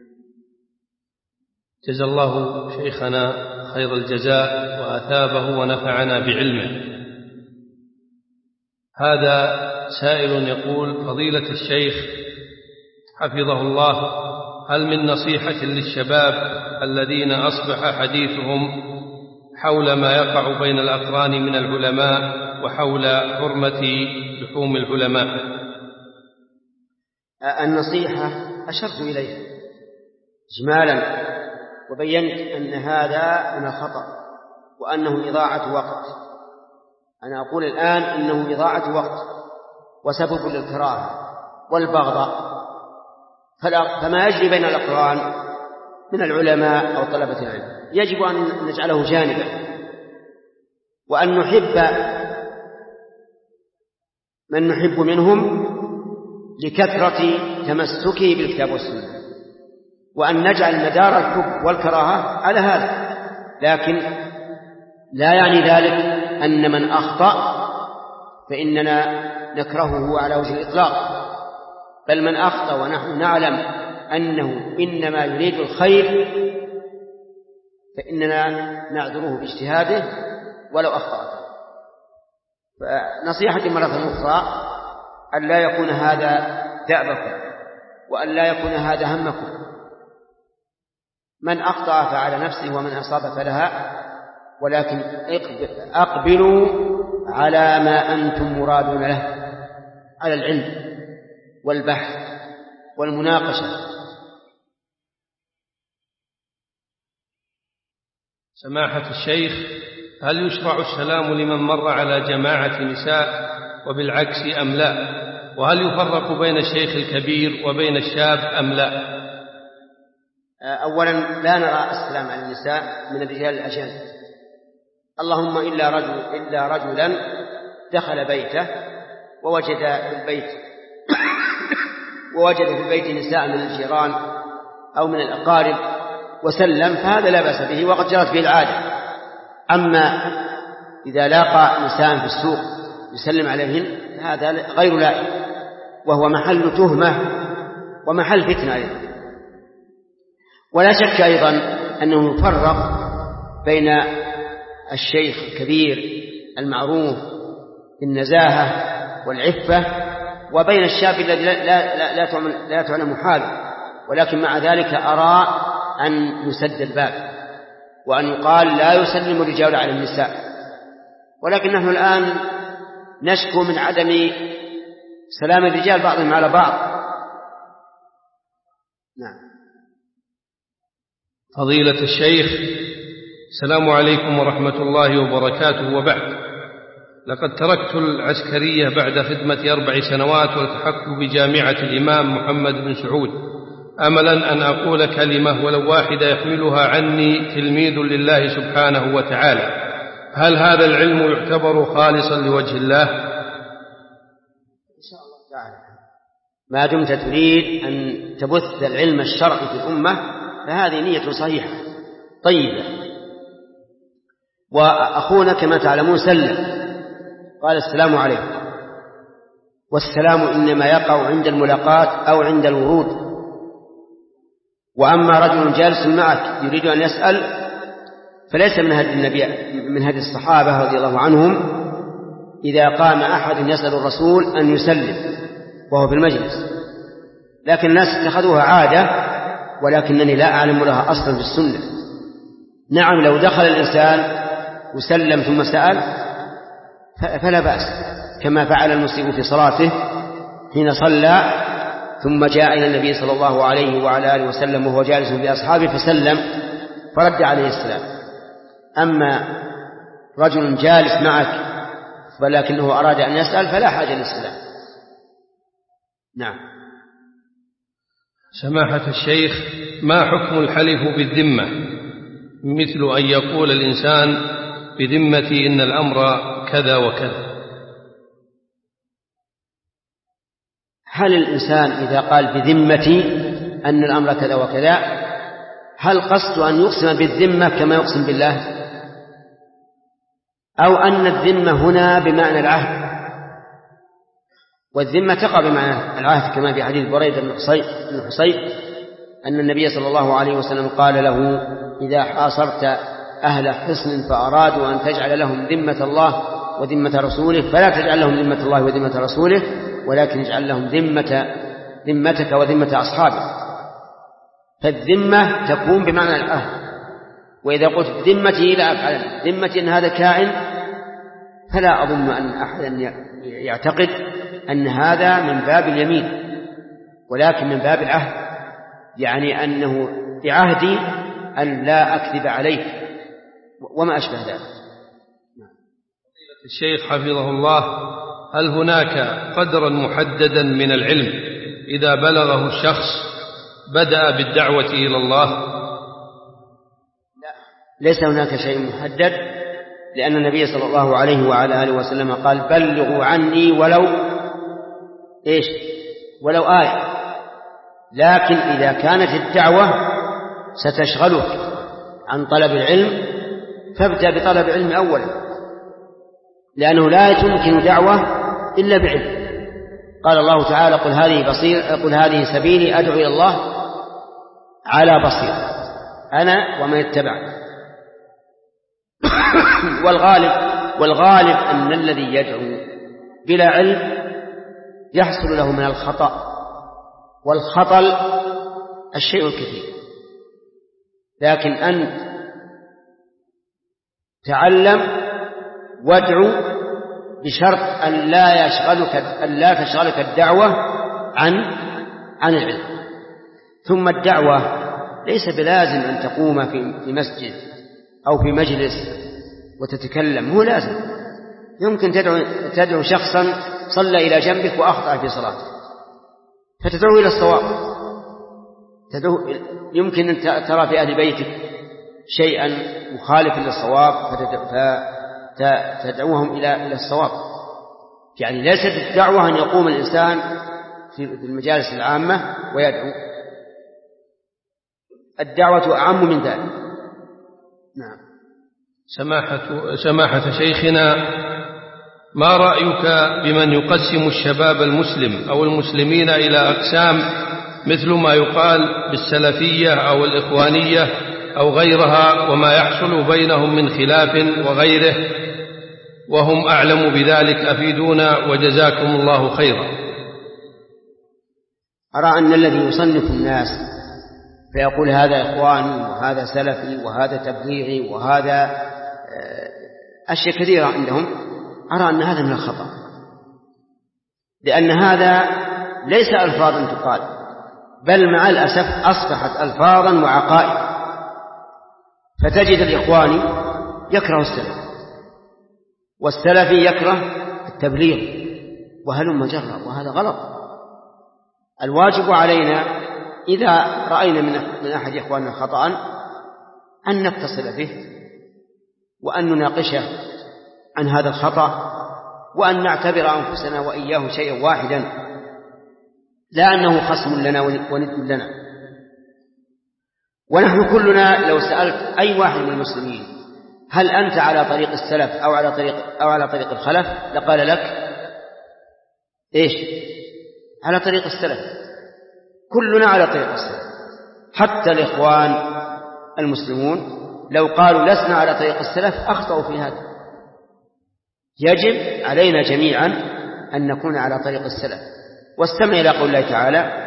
جزا الله شيخنا خير الجزاء وأثابه ونفعنا بعلمه. هذا سائل يقول: فضيلة الشيخ حفظه الله، هل من نصيحة للشباب الذين أصبح حديثهم حول ما يقع بين الأقران من العلماء وحول حرمة لحوم العلماء؟ النصيحة أشرت إليها إجمالا وبينت أن هذا من الخطأ وأنه إضاعة وقت. أنا أقول الآن إنه إضاعة وقت وسبب للكراهة والبغضاء، فما يجري بين الأقران من العلماء أو طلبة العلم يجب أن نجعله جانبا، وأن نحب من نحب منهم لكثرة تمسكه بالكتاب والسنة، وأن نجعل مدار الحب والكراهة على هذا. لكن لا يعني ذلك أن من أخطأ فإننا نكرهه على وجه الإطلاق، بل من أخطأ ونحن نعلم أنه إنما يريد الخير فإننا نعذره باجتهاده ولو أخطأ. فنصيحتي مرة أخرى أن لا يكون هذا دأبكم وأن لا يكون هذا همكم. من أخطأ فعلى نفسه ومن أصاب فلها، ولكن أقبلوا على ما أنتم مرادون له، على العلم والبحث والمناقشة. سماحة الشيخ، هل يشرع السلام لمن مر على جماعة نساء وبالعكس أم لا؟ وهل يفرق بين الشيخ الكبير وبين الشاب أم لا؟ أولا لا نرى السلام على النساء من الرجال الأجانب، اللهم إلا رجل إلا رجلا دخل بيته ووجد في البيت ووجد في البيت نساء من الجيران أو من الأقارب وسلم، فهذا لا بأس به وقد جرت به العادة. أما إذا لاقى نساء في السوق يسلم عليهن هذا غير لائق، وهو محل تهمة ومحل فتنة أيضا. ولا شك أيضا أنه يفرق بين الشيخ الكبير المعروف بالنزاهة والعفة وبين الشاب الذي لا, لا, لا, تعلم, لا تعلم حاله، ولكن مع ذلك أرى أن يسد الباب وأن يقال لا يسلم الرجال على النساء. ولكن نحن الآن نشكو من عدم سلام الرجال بعضهم على بعض. نعم. فضيلة الشيخ، السلام عليكم ورحمة الله وبركاته، وبعد. لقد تركت العسكرية بعد خدمة أربع سنوات والتحقت بجامعة الإمام محمد بن سعود، أملا أن أقول كلمة ولو واحدة يحملها عني تلميذ لله سبحانه وتعالى. هل هذا العلم يعتبر خالصا لوجه الله؟ إن شاء الله تعالى ما دمت تريد أن تبث العلم الشرعي في الأمة فهذه نية صحيحة طيبة. وأخونا كما تعلمون سلم قال السلام عليكم، والسلام إنما يقع عند الملاقات أو عند الورود. وأما رجل جالس معك يريد أن يسأل فليس من هدي النبي من هدي الصحابة رضي الله عنهم إذا قام أحد يسأل الرسول أن يسلم وهو في المجلس، لكن الناس اتخذوها عادة ولكنني لا أعلم لها أصلا في السنة. نعم لو دخل الإنسان وسلم ثم سأل فلا بأس، كما فعل المسيء في صلاته حين صلى ثم جاء إلى النبي صلى الله عليه وعلى آله وسلم وهو جالس بأصحابه فسلم فرد عليه السلام. أما رجل جالس معك ولكنه أراد أن يسأل فلا حاجة للسلام. نعم. سماحة الشيخ، ما حكم الحلف بالذمة، مثل أن يقول الإنسان بذمتي إن الأمر كذا وكذا؟ هل الإنسان إذا قال بذمتي أن الأمر كذا وكذا هل قصد أن يقسم بالذمة كما يقسم بالله؟ أو أن الذمة هنا بمعنى العهد، والذمة تقع بمعنى العهد كما في حديث بريدة بن حصيب أن النبي صلى الله عليه وسلم قال له: إذا حاصرت أهل حصن فأرادوا أن تجعل لهم ذمة الله وذمة رسوله فلا تجعل لهم ذمة الله وذمة رسوله، ولكن اجعل لهم ذمة ذمتك وذمة أصحابك. فالذمة تكون بمعنى العهد. وإذا قلت ذمتي لا أفعل ذمتي أن هذا كائن، فلا أظن أن أحدا يعتقد أن هذا من باب اليمين، ولكن من باب العهد، يعني أنه بعهدي أن لا أكذب عليك وما أشبه ذلك. الشيخ حفظه الله: هل هناك قدرا محددا من العلم إذا بلغه الشخص بدأ بالدعوة إلى الله؟ لا، ليس هناك شيء محدد، لأن النبي صلى الله عليه وعلى آله وسلم قال: بلغوا عني ولو إيش ولو آية. لكن إذا كانت الدعوة ستشغلك عن طلب العلم فابدأ بطلب العلم أولا، لأنه لا تمكن دعوة إلا بعلم. قال الله تعالى: قل هذه بصير قل هذه سبيلي أدعو إلى الله على بصير أنا ومن اتبعني. والغالب والغالب أن الذي يدعو بلا علم يحصل له من الخطأ، والخطل الشيء الكثير. لكن أنت تعلم وادعو بشرط أن لا يشغلك أن لا تشغلك الدعوة عن عن العلم. ثم الدعوة ليس بلازم أن تقوم في مسجد أو في مجلس وتتكلم، هو لازم يمكن تدعو تدعو شخصا صلى إلى جنبك وأخطأ في صلاته فتدعو إلى الصواب. تدعو يمكن أن ترى في أهل بيتك شيئا مخالف للصواب فتدعوهم إلى إلى الصواب. يعني ليست الدعوة أن يقوم الإنسان في المجالس العامة ويدعو، الدعوة أعم من ذلك. نعم. سماحة سماحة شيخنا، ما رأيك بمن يقسم الشباب المسلم أو المسلمين إلى أقسام مثل ما يقال بالسلفية أو الإخوانية أو غيرها، وما يحصل بينهم من خلاف وغيره، وهم أعلم بذلك؟ أفيدونا وجزاكم الله خيرا. أرى أن الذي يصنف الناس فيقول هذا إخواني وهذا سلفي وهذا تبليغي وهذا أشياء كثيرة عندهم، أرى أن هذا من الخطأ، لأن هذا ليس ألفاظا تقال، بل مع الأسف أصبحت ألفاظا وعقائد. فتجد الإخواني يكره السلف، والسلفي يكره التبليغ، وهلم جرا، وهذا غلط. الواجب علينا إذا رأينا من أحد إخواننا خطأ أن نتصل به وأن نناقشه عن هذا الخطأ، وأن نعتبر أنفسنا وإياه شيئا واحدا، لا أنه خصم لنا وند لنا. ونحن كلنا لو سألت أي واحد من المسلمين هل أنت على طريق السلف أو على طريق أو على طريق الخلف، لقال لك إيش؟ على طريق السلف. كلنا على طريق السلف، حتى الإخوان المسلمون لو قالوا لسنا على طريق السلف أخطأوا في هذا. يجب علينا جميعا أن نكون على طريق السلف. واستمع إلى قول الله تعالى: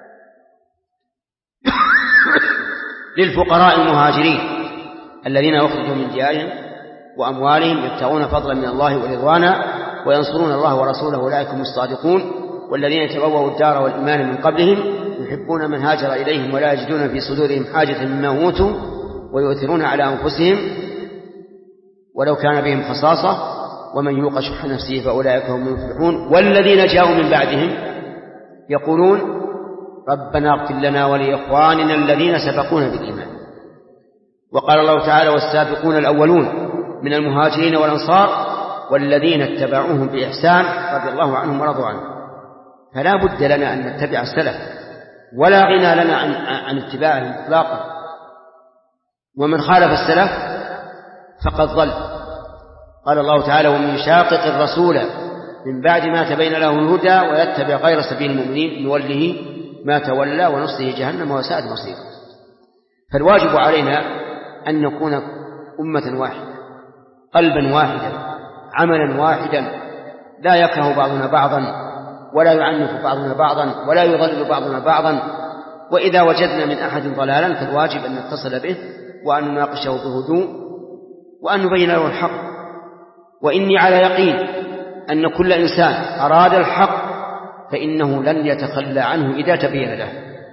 للفقراء المهاجرين الذين أخرجوا من ديارهم وأموالهم يبتغون فضلا من الله ورضوانا وينصرون الله ورسوله أولئك هم الصادقون والذين تبوأوا الدار والإيمان من قبلهم يحبون من هاجر إليهم ولا يجدون في صدورهم حاجة مما أوتوا ويؤثرون على أنفسهم ولو كان بهم خصاصة ومن يوق شح نفسه فأولئك هم المفلحون والذين جاءوا من بعدهم يقولون ربنا اغفر لنا ولإخواننا الذين سبقونا بالإيمان. وقال الله تعالى: والسابقون الأولون من المهاجرين والأنصار والذين اتبعوهم بإحسان رضي الله عنهم ورضوا عنه. فلا بد لنا أن نتبع السلف، ولا غنى لنا عن, عن اتباعهم إطلاقا. ومن خالف السلف فقد ضل. قال الله تعالى: ومن يشاقق الرسول من بعد ما تبين له الهدى ويتبع غير سبيل المؤمنين نوله ما تولى ونصله جهنم وساءت مصيره. فالواجب علينا أن نكون أمة واحدة، قلبا واحدا، عملا واحدا، لا يكره بعضنا بعضا ولا يعنف بعضنا بعضا ولا يضلل بعضنا بعضا. وإذا وجدنا من أحد ضلالا فالواجب أن نتصل به وأن نناقشه بهدوء وأن نبين له الحق. وإني على يقين أن كل إنسان أراد الحق فإنه لن يتخلى عنه إذا تبين له،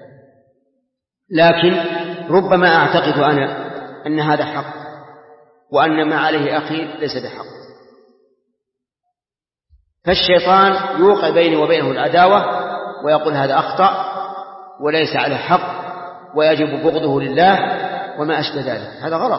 لكن ربما أعتقد أنا أن هذا حق وأن ما عليه أخي ليس بحق، فالشيطان يوقع بيني وبينه العداوة ويقول هذا أخطأ وليس على حق ويجب بغضه لله وما أشبه ذلك. هذا غلط.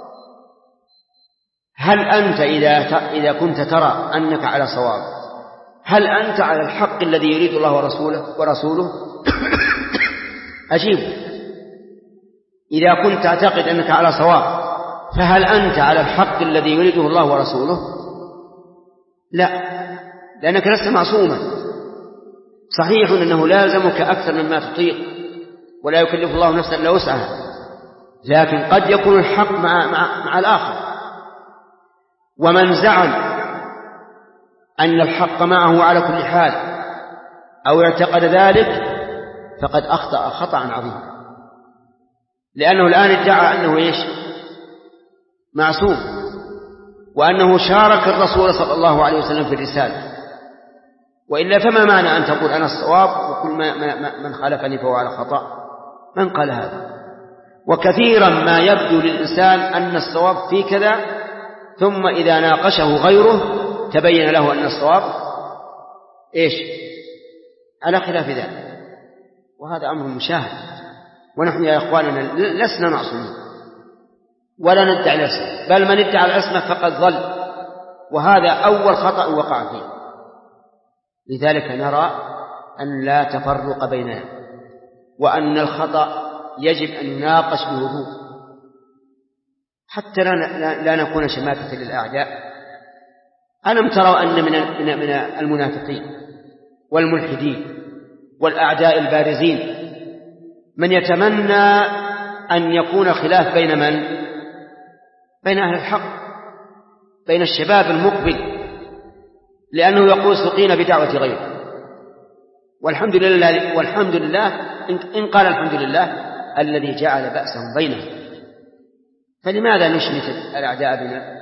هل أنت إذا إذا كنت ترى أنك على صواب، هل أنت على الحق الذي يريد الله ورسوله ورسوله أجيب. إذا كنت تعتقد أنك على صواب فهل أنت على الحق الذي يريده الله ورسوله؟ لا، لأنك لست معصوما. صحيح أنه لازمك أكثر مما تطيق ولا يكلف الله نفسا إلا وسعها، لكن قد يكون الحق مع, مع, مع الآخر. ومن زعم أن الحق معه على كل حال أو اعتقد ذلك فقد أخطأ خطأ عظيما، لأنه الآن ادعى أنه إيش؟ معصوم، وأنه شارك الرسول صلى الله عليه وسلم في الرسالة. وإلا فما معنى أن تقول أنا الصواب وكل ما ما من خالفني فهو على خطأ؟ من قال هذا؟ وكثيرا ما يبدو للإنسان أن الصواب في كذا، ثم إذا ناقشه غيره تبين له أن الصواب إيش؟ على خلاف ذلك. وهذا أمر مشاهد، ونحن يا إخواننا لسنا معصومين ولا ندعي العصمة، بل من ادعى العصمة فقد ضل، وهذا أول خطأ وقع فيه. لذلك نرى أن لا تفرق بيننا، وأن الخطأ يجب أن يناقش بهدوء حتى لا, لا نكون شماتة للأعداء. ألم تروا أن من من المنافقين والملحدين والأعداء البارزين من يتمنى أن يكون خلاف بين من؟ بين أهل الحق، بين الشباب المقبل، لأنه يقول سقينا بدعوة غيره. والحمد لله والحمد لله إن قال الحمد لله الذي جعل بأسهم بينهم. فلماذا نشمت الأعداء بنا؟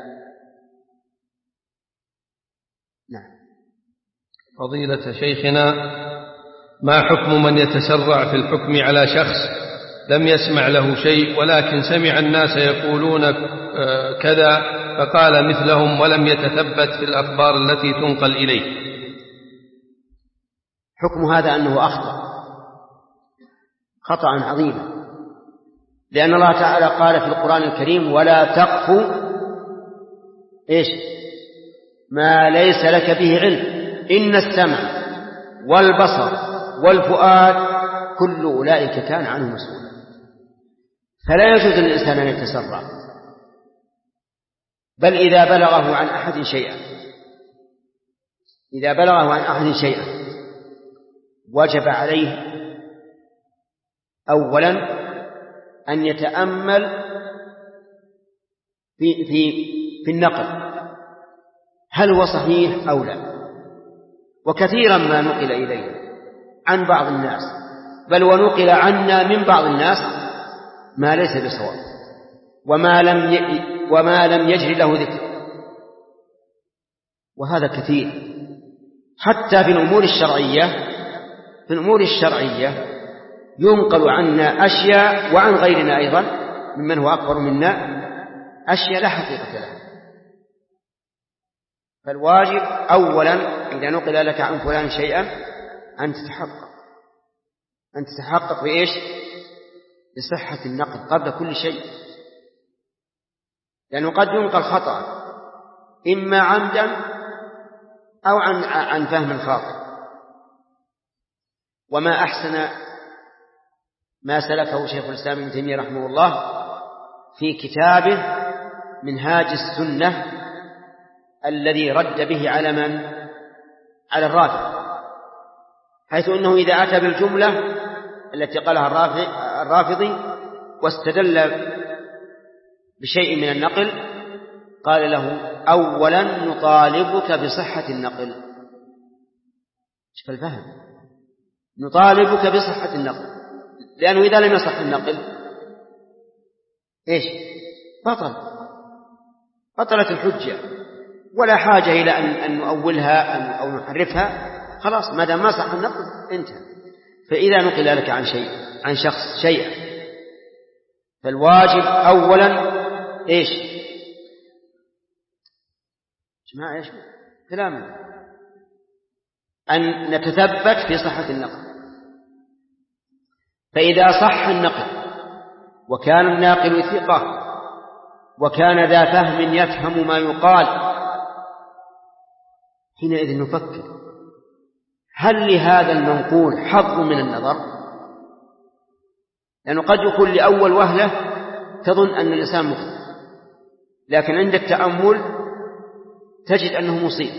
نعم. فضيلة شيخنا، ما حكم من يتسرع في الحكم على شخص لم يسمع له شيء ولكن سمع الناس يقولون كذا فقال مثلهم ولم يتثبت في الأخبار التي تنقل إليه؟ حكم هذا أنه أخطأ خطأ عظيما، لأن الله تعالى قال في القرآن الكريم: ولا تقف إيش ما ليس لك به علم إن السمع والبصر والفؤاد كل أولئك كان عنه مسؤولا. فلا يجوز للإنسان أن يتسرع، بل إذا بلغه عن أحد شيئا إذا بلغه عن أحد شيئا وجب عليه أولا أن يتأمل في, في, في النقل هل هو صحيح أو لا. وكثيرا ما نقل إلينا عن بعض الناس، بل ونقل عنا من بعض الناس ما ليس بصواب وما لم ي... وما لم يجري له ذكر، وهذا كثير. حتى في الأمور الشرعية في الأمور الشرعية ينقل عنا أشياء وعن غيرنا أيضا ممن هو أكبر منا أشياء لا حقيقة لها. فالواجب أولا إذا نقل لك عن فلان شيئا أن تتحقق أن تتحقق بإيش؟ بصحة النقل قبل كل شيء، لأنه قد ينقل خطأ إما عمدا أو عن عن فهم خاطئ. وما أحسن ما سلكه شيخ الإسلام ابن تيمية رحمه الله في كتابه منهاج السنة الذي رد به على من؟ على الرافض، حيث أنه إذا أتى بالجملة التي قالها الرافضي واستدل بشيء من النقل قال له: أولا نطالبك بصحة النقل. شوف الفهم، نطالبك بصحة النقل، لأنه إذا لم يصح النقل إيش؟ بطل بطلت الحجة، ولا حاجة إلى أن, أن نؤولها أو نحرفها، خلاص ما دام ما صح النقل انتهى. فإذا نقل لك عن شيء عن شخص شيئا فالواجب أولا إيش؟ جماعة إيش كلام؟ أن نتثبت في صحة النقل. فإذا صح النقل وكان الناقل ثقة وكان ذا فهم يفهم ما يقال، حينئذ نفكر: هل لهذا المنقول حظ من النظر؟ لأنه قد يكون لأول وهلة تظن أن الإنسان مخطئ، لكن عند التأمل تجد أنه مصيب.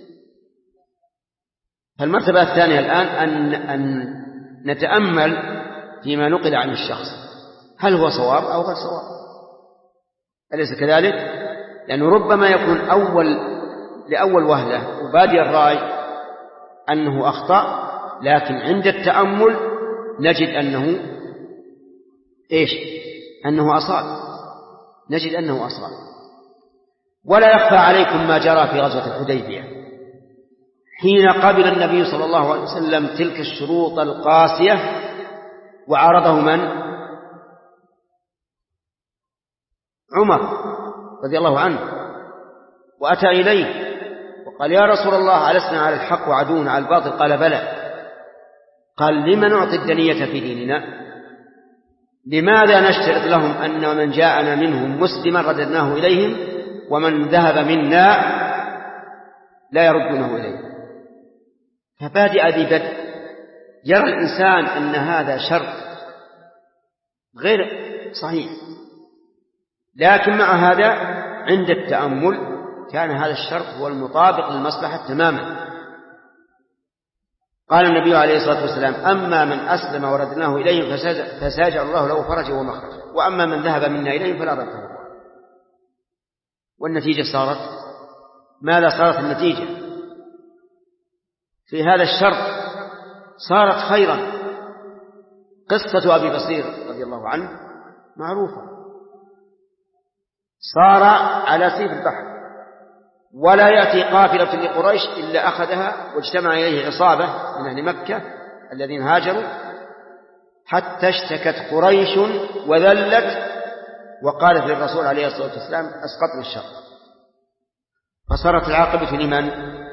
فالمرتبة الثانية الآن أن, أن نتأمل فيما نقل عن الشخص هل هو صواب أو غير صواب، أليس كذلك؟ لأنه ربما يكون أول لأول وهلة وبادئ الرأي أنه أخطأ، لكن عند التأمل نجد أنه إيش؟ أنه أصاب، نجد أنه أصاب. ولا يخفى عليكم ما جرى في غزوة الحديبية حين قبل النبي صلى الله عليه وسلم تلك الشروط القاسية وعرضه من؟ عمر رضي الله عنه، وأتى إليه وقال: يا رسول الله ألسنا على الحق وعدونا على الباطل؟ قال: بلى. قال: لما نعطي الدنية في ديننا؟ لماذا نشترط لهم أن من جاءنا منهم مسلما رددناه إليهم ومن ذهب منا لا يردونه إليه؟ فبادئ ذي بدء يرى الإنسان أن هذا شرط غير صحيح، لكن مع هذا عند التأمل كان هذا الشرط هو المطابق للمصلحة تماما. قال النبي عليه الصلاة والسلام: أما من أسلم وردناه إليهم فسيجعل الله له فرجا ومخرجا، وأما من ذهب منا إليهم فلا رده الله. والنتيجة صارت ماذا؟ صارت النتيجة في هذا الشرط صارت خيرا. قصة أبي بصير رضي الله عنه معروفة، صار على سيف البحر ولا يأتي قافلة لقريش إلا أخذها، واجتمع إليه عصابة من أهل مكة الذين هاجروا، حتى اشتكت قريش وذلت وقالت للرسول عليه الصلاة والسلام: أسقطنا الشر. فصارت العاقبة لمن؟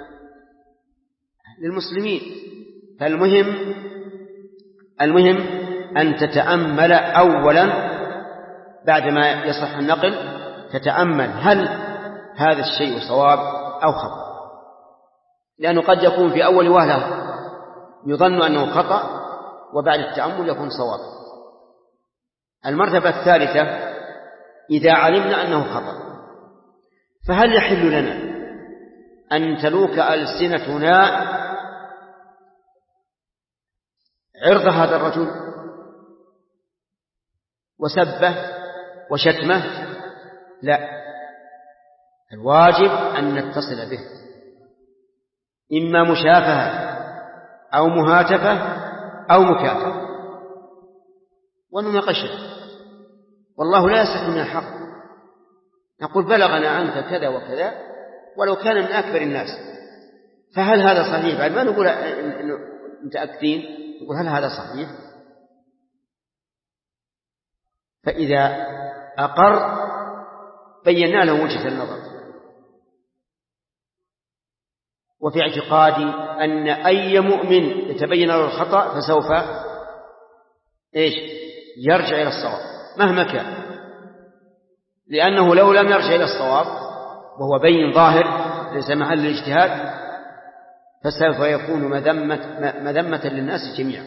للمسلمين. فالمهم المهم أن تتأمل أولا بعدما يصح النقل، تتأمل هل هذا الشيء صواب أو خطأ، لأنه قد يكون في أول وهلة يظن أنه خطأ وبعد التأمل يكون صواب. المرتبة الثالثة: إذا علمنا أنه خطأ فهل يحل لنا أن تلوك ألسنتنا عرض هذا الرجل وسبه وشتمه؟ لا، الواجب أن نتصل به، إما مشافهة أو مهاتفة أو مكاتبة، ونناقشه. والله لا يسأل من الحق، نقول: بلغنا عنك كذا وكذا، ولو كان من أكبر الناس، فهل هذا صحيح؟ بعد ما نقول إنه متأكدين، نقول: هل هذا صحيح؟ فإذا أقر بينا له وجهة النظر. وفي اعتقادي أن أي مؤمن يتبين له الخطأ فسوف إيش؟ يرجع إلى الصواب مهما كان، لأنه لو لم يرجع إلى الصواب وهو بين ظاهر ليس محل الاجتهاد فسوف يكون مذمة, مذمة للناس جميعا.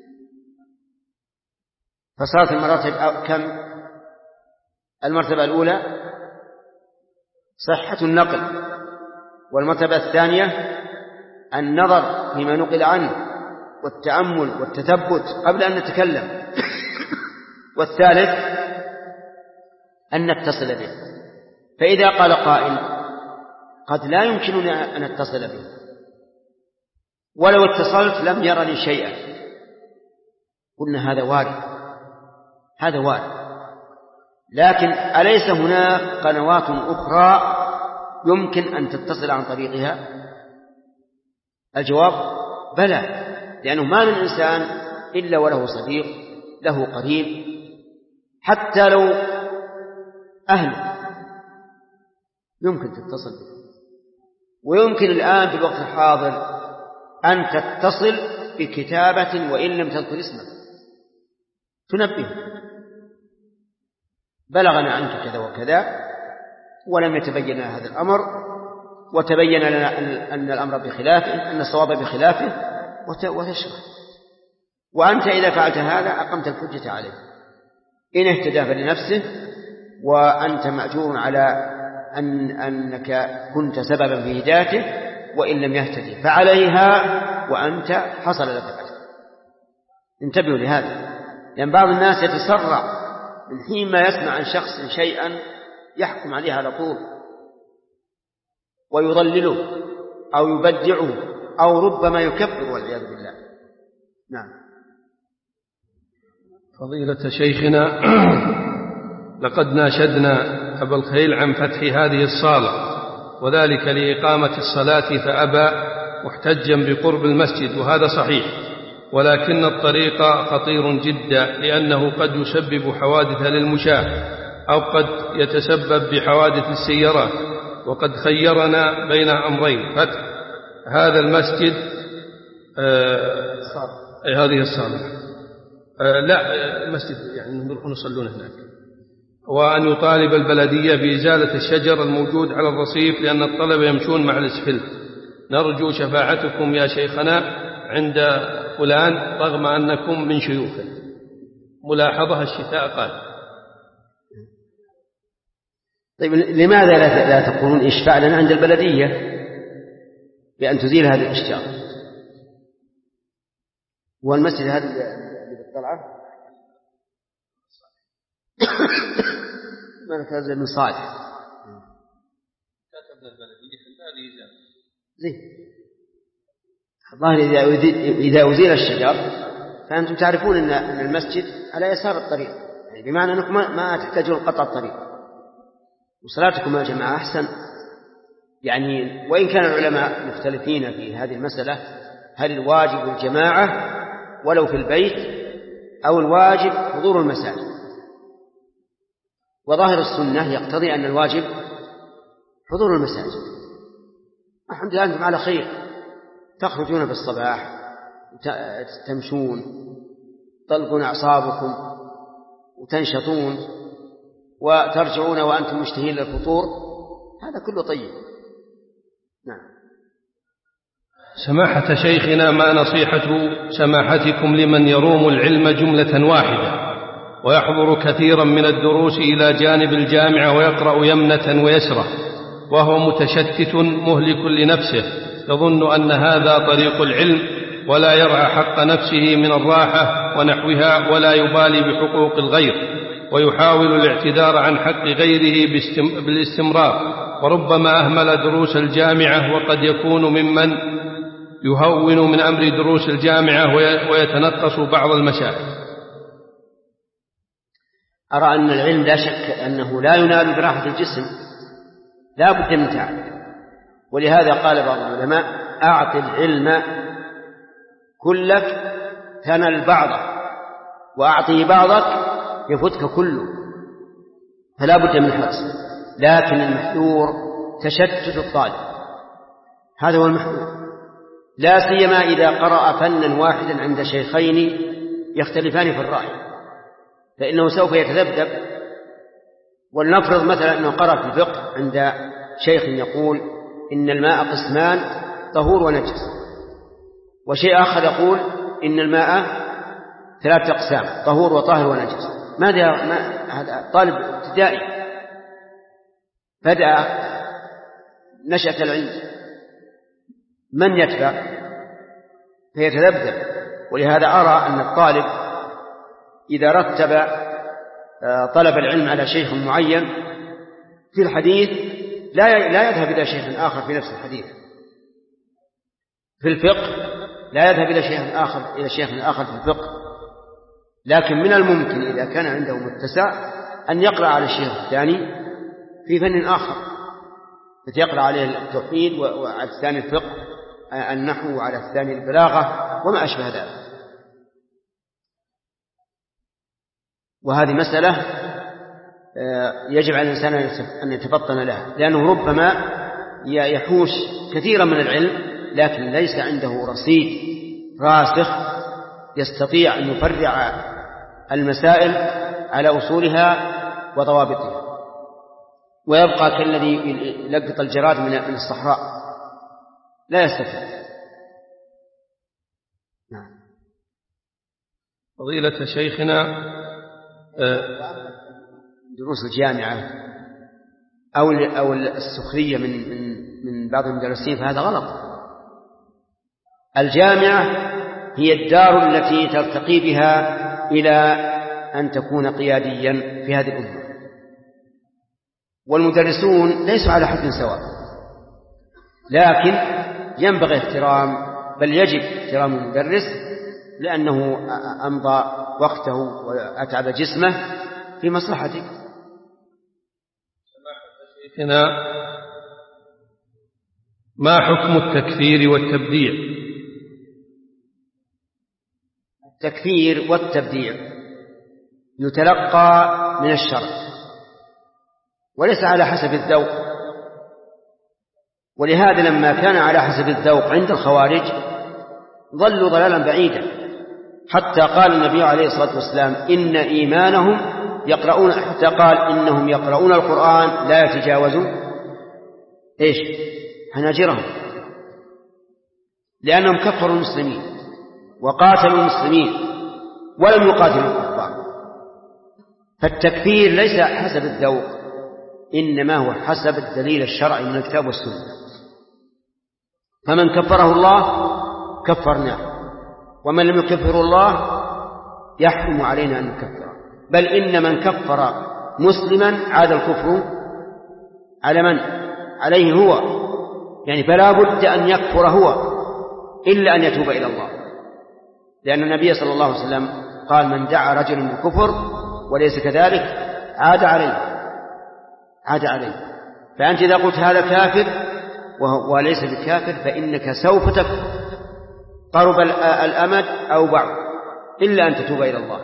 فصارت المراتب كم؟ المرتبة الأولى صحة النقل، والمرتبة الثانية النظر فيما نقل عنه والتأمل والتثبت قبل أن نتكلم. والثالث أن نتصل به، فإذا قال قائل قد لا يمكننا أن نتصل به، ولو اتصلت لم يرني شيئا، قلنا هذا وارد، هذا وارد، لكن أليس هناك قنوات أخرى يمكن أن تتصل عن طريقها؟ الجواب بلى، لأنه ما من إنسان إلا وله صديق له قريب، حتى لو أهله يمكن تتصل به. ويمكن الآن في الوقت الحاضر أن تتصل بكتابة وإن لم تذكر اسمك، تنبه بلغنا عنك كذا وكذا ولم يتبين لنا هذا الأمر، وتبين لنا أن الأمر بخلافه، أن الصواب بخلافه، وتشرح. وأنت إذا فعلت هذا أقمت الحجة عليه، إن اهتدى فلنفسه، وأنت مأجور على أن أنك كنت سببا في هدايته، وإن لم يهتدي فعليها وأنت حصل لك الأجر. انتبهوا لهذا، لأن بعض الناس يتسرع من حين ما يسمع عن شخص شيئا يحكم عليه على طول ويضلله أو يبدعه أو ربما يكفر والعياذ بالله. نعم. فضيلة شيخنا، لقد ناشدنا أبا الخيل عن فتح هذه الصالة، وذلك لإقامة الصلاة فأبى محتجا بقرب المسجد، وهذا صحيح، ولكن الطريق خطير جدا، لأنه قد يسبب حوادث للمشاة أو قد يتسبب بحوادث السيارات، وقد خيرنا بين أمرين: فتح هذا المسجد آه هذه الصالة آه لا المسجد يعني نروح نصلون هناك، وأن يطالب البلدية بإزالة الشجر الموجود على الرصيف، لأن الطلبة يمشون مع الإسفلت. نرجو شفاعتكم يا شيخنا عند فلان رغم أنكم من شيوخه. ملاحظة: الشتاء قال. طيب لماذا لا تقولون اشفع لنا عند البلدية بأن تزيل هذه الأشجار؟ والمسجد هذا اللي بالطلعة مركز من صالح كتبنا البلدية هذه زين. الظاهر إذا أزيل الشجر فأنتم تعرفون أن المسجد على يسار الطريق، يعني بمعنى أنكم ما تحتاجون قطع الطريق، وصلاتكم يا جماعة أحسن. يعني وإن كان العلماء مختلفين في هذه المسألة، هل الواجب الجماعة ولو في البيت أو الواجب حضور المساجد؟ وظاهر السنة يقتضي أن الواجب حضور المساجد. الحمد لله أنتم على خير، تخرجون في الصباح تمشون تطلقون أعصابكم وتنشطون وترجعون وأنتم مشتهين للفطور، هذا كله طيب. نعم. سماحة شيخنا، ما نصيحة سماحتكم لمن يروم العلم جملة واحدة ويحضر كثيرا من الدروس إلى جانب الجامعة ويقرأ يمنة ويسرة، وهو متشتت مهلك لنفسه، يظن أن هذا طريق العلم ولا يرعى حق نفسه من الراحة ونحوها، ولا يبالي بحقوق الغير، ويحاول الاعتذار عن حق غيره بالاستمرار، وربما أهمل دروس الجامعة، وقد يكون ممن يهون من أمر دروس الجامعة ويتنقص بعض المشاكل. أرى أن العلم لا شك أنه لا ينال براحة الجسم، لا بد من تعب، ولهذا قال بعض العلماء: أعط العلم كلك تنل بعضك، وأعطي بعضك يفوتك كله، فلا بد من حرص. لكن المحذور تشتت الطالب، هذا هو المحذور، لا سيما إذا قرأ فنا واحدا عند شيخين يختلفان في الرأي، فإنه سوف يتذبذب. ولنفرض مثلا أنه قرأ في الفقه عند شيخ يقول إن الماء قسمان طهور ونجس، وشيء آخر يقول إن الماء ثلاثة أقسام طهور وطاهر ونجس. ماذا ما هذا طالب ابتدائي بدأ نشأة العلم، من يتبع فيتذبذب. ولهذا أرى أن الطالب إذا رتب طلب العلم على شيخ معين في الحديث لا لا يذهب إلى شيخ آخر في نفس الحديث. في الفقه لا يذهب إلى شيخ آخر إلى شيخ آخر في الفقه، لكن من الممكن إذا كان عنده متسع أن يقرأ على الشيخ الثاني في فن آخر، فتيقرأ عليه التوحيد وعلى الثاني الفقه النحو وعلى الثاني البلاغة وما أشبه ذلك. وهذه مسألة يجب على الإنسان أن يتفطن لها، لأنه ربما يحوش كثيرا من العلم لكن ليس عنده رصيد راسخ يستطيع أن يفرع المسائل على أصولها وضوابطها، ويبقى كالذي يلقط الجراد من الصحراء لا يستفيد. نعم. فضيلة شيخنا، دروس الجامعة أو أو السخرية من من من بعض المدرسين فهذا غلط. الجامعة هي الدار التي ترتقي بها إلى أن تكون قياديا في هذه الأمة، والمدرسون ليسوا على حد سواء، لكن ينبغي احترام بل يجب احترام المدرس لأنه أمضى وقته وأتعب جسمه في مصلحتك. شيخنا، ما حكم التكفير والتبديع؟ التكفير والتبديع يتلقى من الشرع وليس على حسب الذوق، ولهذا لما كان على حسب الذوق عند الخوارج ضلوا ضلالا بعيدا، حتى قال النبي عليه الصلاة والسلام إن إيمانهم يقرؤون، حتى قال إنهم يقرؤون القرآن لا يتجاوزوا إيش حناجرهم، لأنهم كفروا المسلمين وقاتلوا المسلمين ولم يقاتلوا الكفار. فالتكفير ليس حسب الذوق، إنما هو حسب الدليل الشرعي من الكتاب والسنة. فمن كفره الله كفرناه، ومن لم يكفره الله يحكم علينا أن نكفره، بل إن من كفر مسلما عاد الكفر على من؟ عليه هو، يعني فلا بد أن يكفر هو إلا أن يتوب إلى الله، لأن النبي صلى الله عليه وسلم قال من دعا رجل بالكفر وليس كذلك عاد عليه عاد عليه. فأنت إذا قلت هذا كافر وليس بكافر فإنك سوف تكفر، قرب الأمد أو بعد، إلا أن تتوب إلى الله.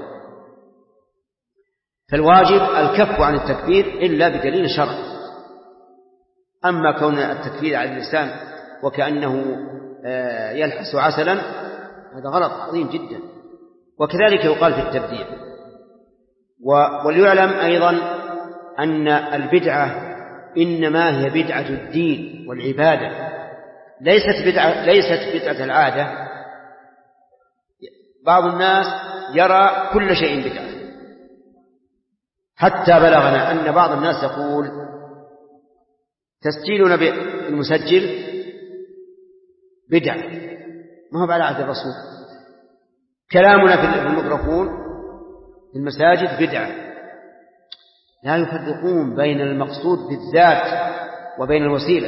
فالواجب الكف عن التكفير إلا بدليل شرعي. أما كون التكفير على اللسان وكأنه يلحس عسلا هذا غلط عظيم جدا. وكذلك يقال في التبديع. وليعلم أيضا أن البدعة إنما هي بدعة الدين والعبادة، ليست بدعة ليست بدعة العادة. بعض الناس يرى كل شيء بدعة، حتى بلغنا أن بعض الناس يقول تسجيلنا بالمسجل بدعة، ما هو على عهد الرسول. كلامنا في الميكروفون في المساجد بدعة. لا يفرقون بين المقصود بالذات وبين الوسيلة.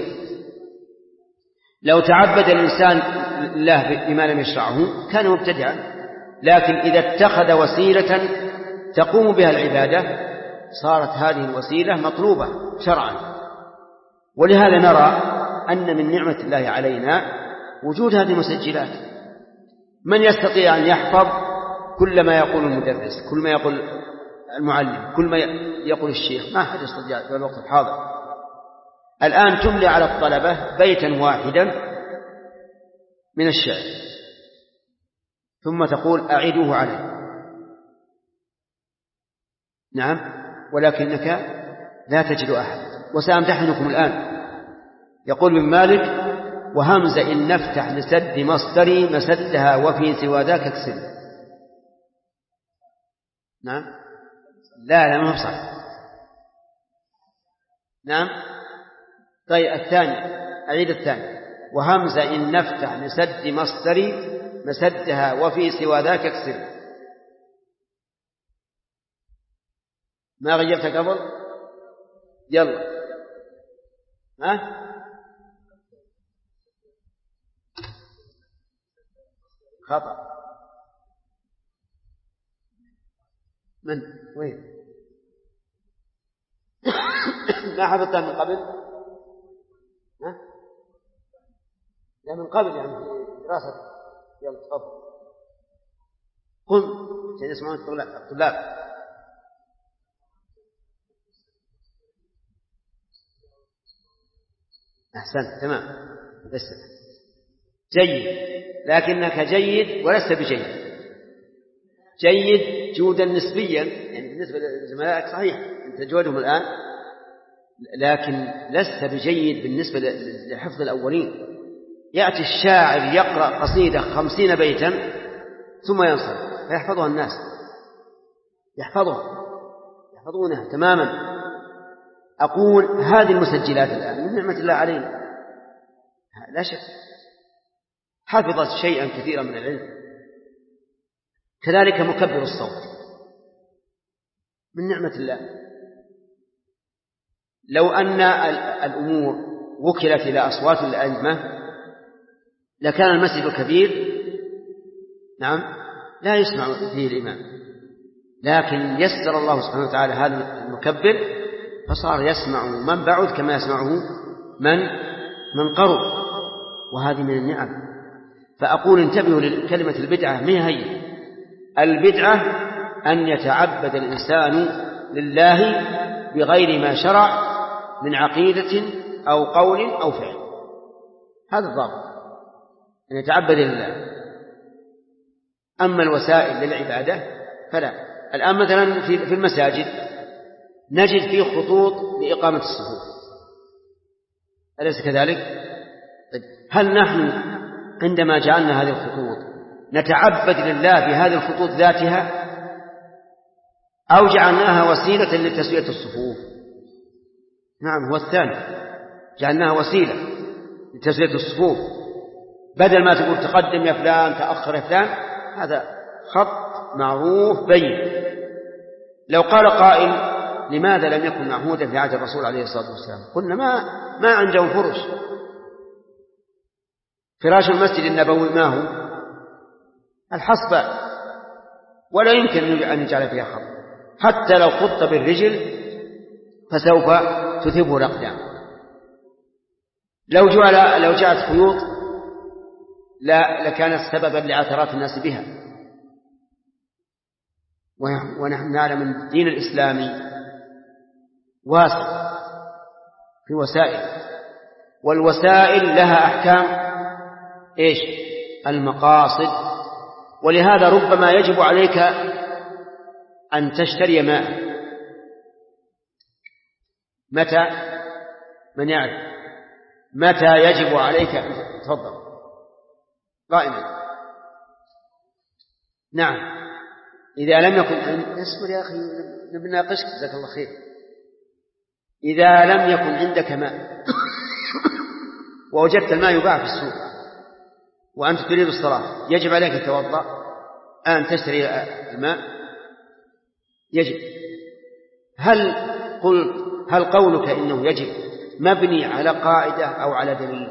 لو تعبد الإنسان الله بما لم يشرعه كان مبتدعا، لكن إذا اتخذ وسيلة تقوم بها العبادة صارت هذه الوسيلة مطلوبة شرعا. ولهذا نرى أن من نعمة الله علينا وجود هذه المسجلات. من يستطيع أن يحفظ كل ما يقول المدرس، كل ما يقول المعلم، كل ما يقول الشيخ؟ ما أحد يستطيع في الوقت الحاضر. الآن تملي على الطلبة بيتا واحدا من الشعر ثم تقول أعيدوه عليه. نعم، ولكنك لا تجد أحد. وسأمتحنكم الآن. يقول ابن مالك وهمز إن نفتح لسد مصدري مسدها وفي سوى ذاك اكسل. نعم، لا لا ما هو صح. نعم، طيب الثاني، أعيد الثاني. وهمزة إن نفتح لسد مصدري مسدها وفي سوى ذاك اكسر. ما غيرت قبل؟ يلا ها خطأ. من وين؟ ما حفظتها من قبل؟ ها؟ لا من قبل يعني في دراسة. يلا تفضل قم عشان يسمعون الطلاب. أحسنت تمام بس جيد، لكنك جيد ولست بجيد. جيد جودا نسبيا يعني بالنسبة لزملائك صحيح أنت جودهم الآن، لكن لست بجيد بالنسبة لحفظ الأولين. يأتي الشاعر يقرأ قصيدة خمسين بيتا ثم ينصرف فيحفظها الناس، يحفظها يحفظونها تماما. أقول هذه المسجلات الآن من نعمة الله علينا لا شك، حفظت شيئا كثيرا من العلم. كذلك مكبر الصوت من نعمة الله. لو أن الأمور وكلت إلى أصوات الأئمة لكان المسجد الكبير نعم لا يسمع فيه الإمام، لكن يسر الله سبحانه وتعالى هذا المكبر فصار يسمع من بعد كما يسمعه من من قرب، وهذه من النعم. فأقول انتبهوا لكلمة البدعة. ما هي البدعة؟ أن يتعبد الإنسان لله بغير ما شرع من عقيدة أو قول أو فعل، هذا الضابط، أن يتعبد لله. أما الوسائل للعبادة فلا. الآن مثلا في المساجد نجد فيه خطوط لإقامة الصفوف، أليس كذلك؟ هل نحن عندما جعلنا هذه الخطوط نتعبد لله بهذه الخطوط ذاتها أو جعلناها وسيلة لتسوية الصفوف؟ نعم هو الثاني، جعلناها وسيلة لتسوية الصفوف، بدل ما تقول تقدم يا فلان تأخر يا فلان، هذا خط معروف بين. لو قال قائل لماذا لم يكن معهودا في عهد الرسول عليه الصلاة والسلام؟ قلنا ما ما عندهم فرش. فراش المسجد النبوي ما هو الحصبة، ولا يمكن أن يجعل فيها خط، حتى لو خط بالرجل فسوف تثبه الأقدام. لو جعل لو جاءت خيوط لا لكانت سببا لعثرات الناس بها. ونحن نعلم أن الدين الإسلامي واسع في وسائل، والوسائل لها أحكام إيش؟ المقاصد. ولهذا ربما يجب عليك أن تشتري ماء. متى؟ من يعرف متى يجب عليك أن تفضل قائما؟ نعم إذا لم يكن اصبر يا أخي نبناقشك جزاك الله خير. إذا لم يكن عندك ماء ووجدت الماء يباع في السوق وأنت تريد الصلاة، يجب عليك أن تتوضأ أن تشتري الماء؟ يجب. هل قلت هل قولك إنه يجب مبني على قاعدة أو على دليل؟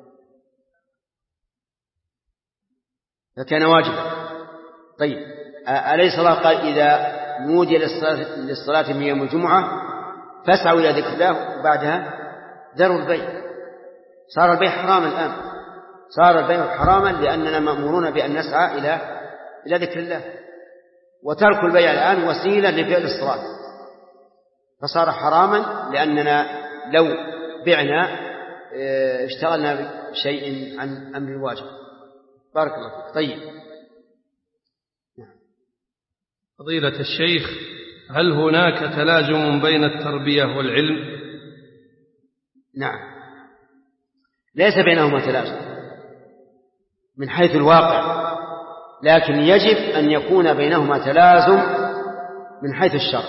فكان واجبا. طيب أليس الله قال إذا نودي للصلاة من يوم الجمعة فاسعوا إلى ذكر الله وبعدها ذروا البيع؟ صار البيع حراما الآن، صار البيع حراما لأننا مأمورون بأن نسعى إلى إلى ذكر الله، وترك البيع الآن وسيلة لفعل الصلاة، فصار حراما لأننا لو بعنا اشتغلنا بشيء عن أمر واجب. بارك الله فيك. طيب فضيلة الشيخ، هل هناك تلازم بين التربية والعلم؟ نعم ليس بينهما تلازم من حيث الواقع، لكن يجب أن يكون بينهما تلازم من حيث الشرع.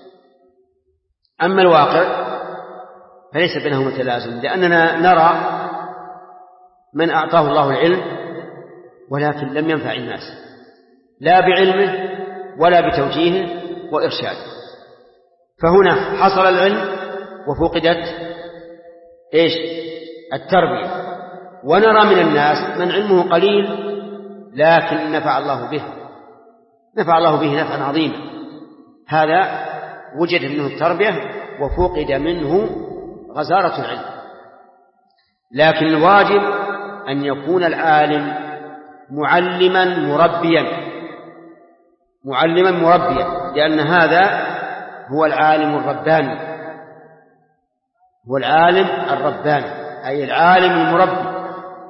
أما الواقع فليس بينهما تلازم، لأننا نرى من أعطاه الله العلم ولكن لم ينفع الناس لا بعلمه ولا بتوجيهه وإرشاده. فهنا حصل العلم وفقدت إيش؟ التربية. ونرى من الناس من علمه قليل لكن نفع الله به نفع الله به نفعا عظيما، هذا وجد منه التربية وفقد منه غزارة العلم. لكن الواجب أن يكون العالم معلما مربيا معلما مربيا لأن هذا هو العالم الرباني هو العالم الرباني أي العالم المربي.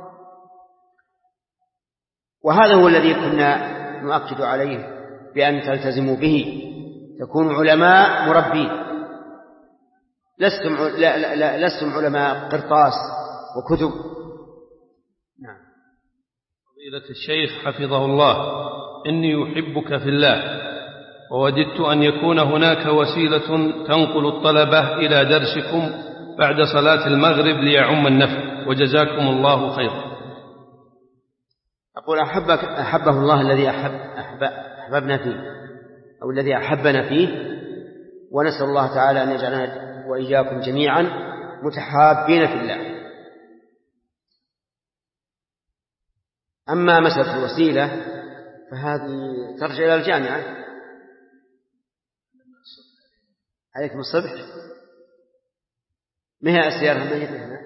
وهذا هو الذي كنا نؤكد عليه بأن تلتزموا به، تكونوا علماء مربين، لستم, لا لا لا لستم علماء قرطاس وكتب. نعم. فضيلة الشيخ حفظه الله، إني أحبك في الله، ووددت أن يكون هناك وسيلة تنقل الطلبة إلى درسكم بعد صلاة المغرب ليعم النفع، وجزاكم الله خيرا. أقول أحبك أحبه الله الذي أحب أحب أحببنا فيه أو الذي أحبنا فيه، ونسأل الله تعالى أن يجعلنا وإياكم جميعا متحابين في الله. أما مسألة الوسيلة فهذه ترجع إلى الجامعة. عليكم الصبح ما هي السيارة ما هي هنا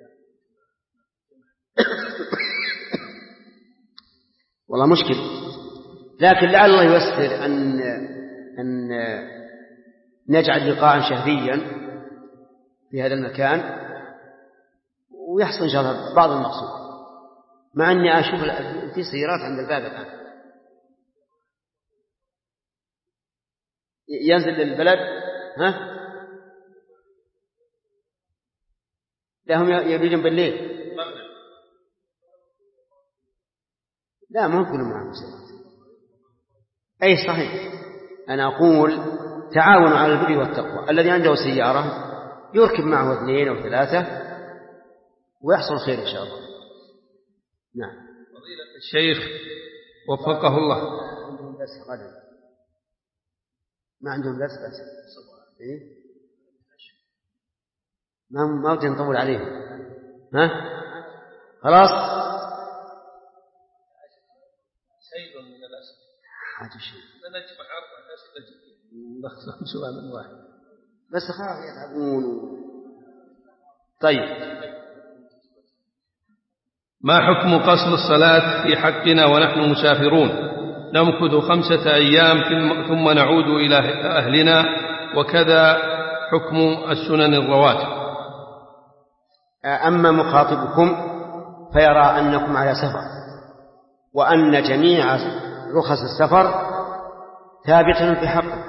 والله مشكل، لكن لعل الله ييسر أن أن نجعل لقاء شهريا في هذا المكان ويحصل إن شاء الله بعض المقصود، مع أني أشوف في سيارات عند الباب الآن ينزل للبلد. ها لا هم يريدون بالليل، لا ما يكونوا معهم سيارات. أي صحيح، أنا أقول تعاونوا على البر والتقوى، الذي عنده سيارة يركب معه اثنين أو ثلاثة ويحصل خير إن شاء الله. نعم. فضيلة الشيخ وفقه الله، عندهم درس غدا، ما عندهم درس بس إيه؟ ما ما ودي نطول عليهم. ها خلاص شيء من الأسف حاجة شيء نجمع أربع أسئلة نختم سؤال واحد بس خلاص يتعبون. طيب، ما حكم قصر الصلاة في حقنا ونحن مسافرون نمكث خمسة أيام ثم نعود إلى أهلنا، وكذا حكم السنن الرواتب؟ أما مخاطبكم فيرى أنكم على سفر، وأن جميع رخص السفر ثابتة في حقه،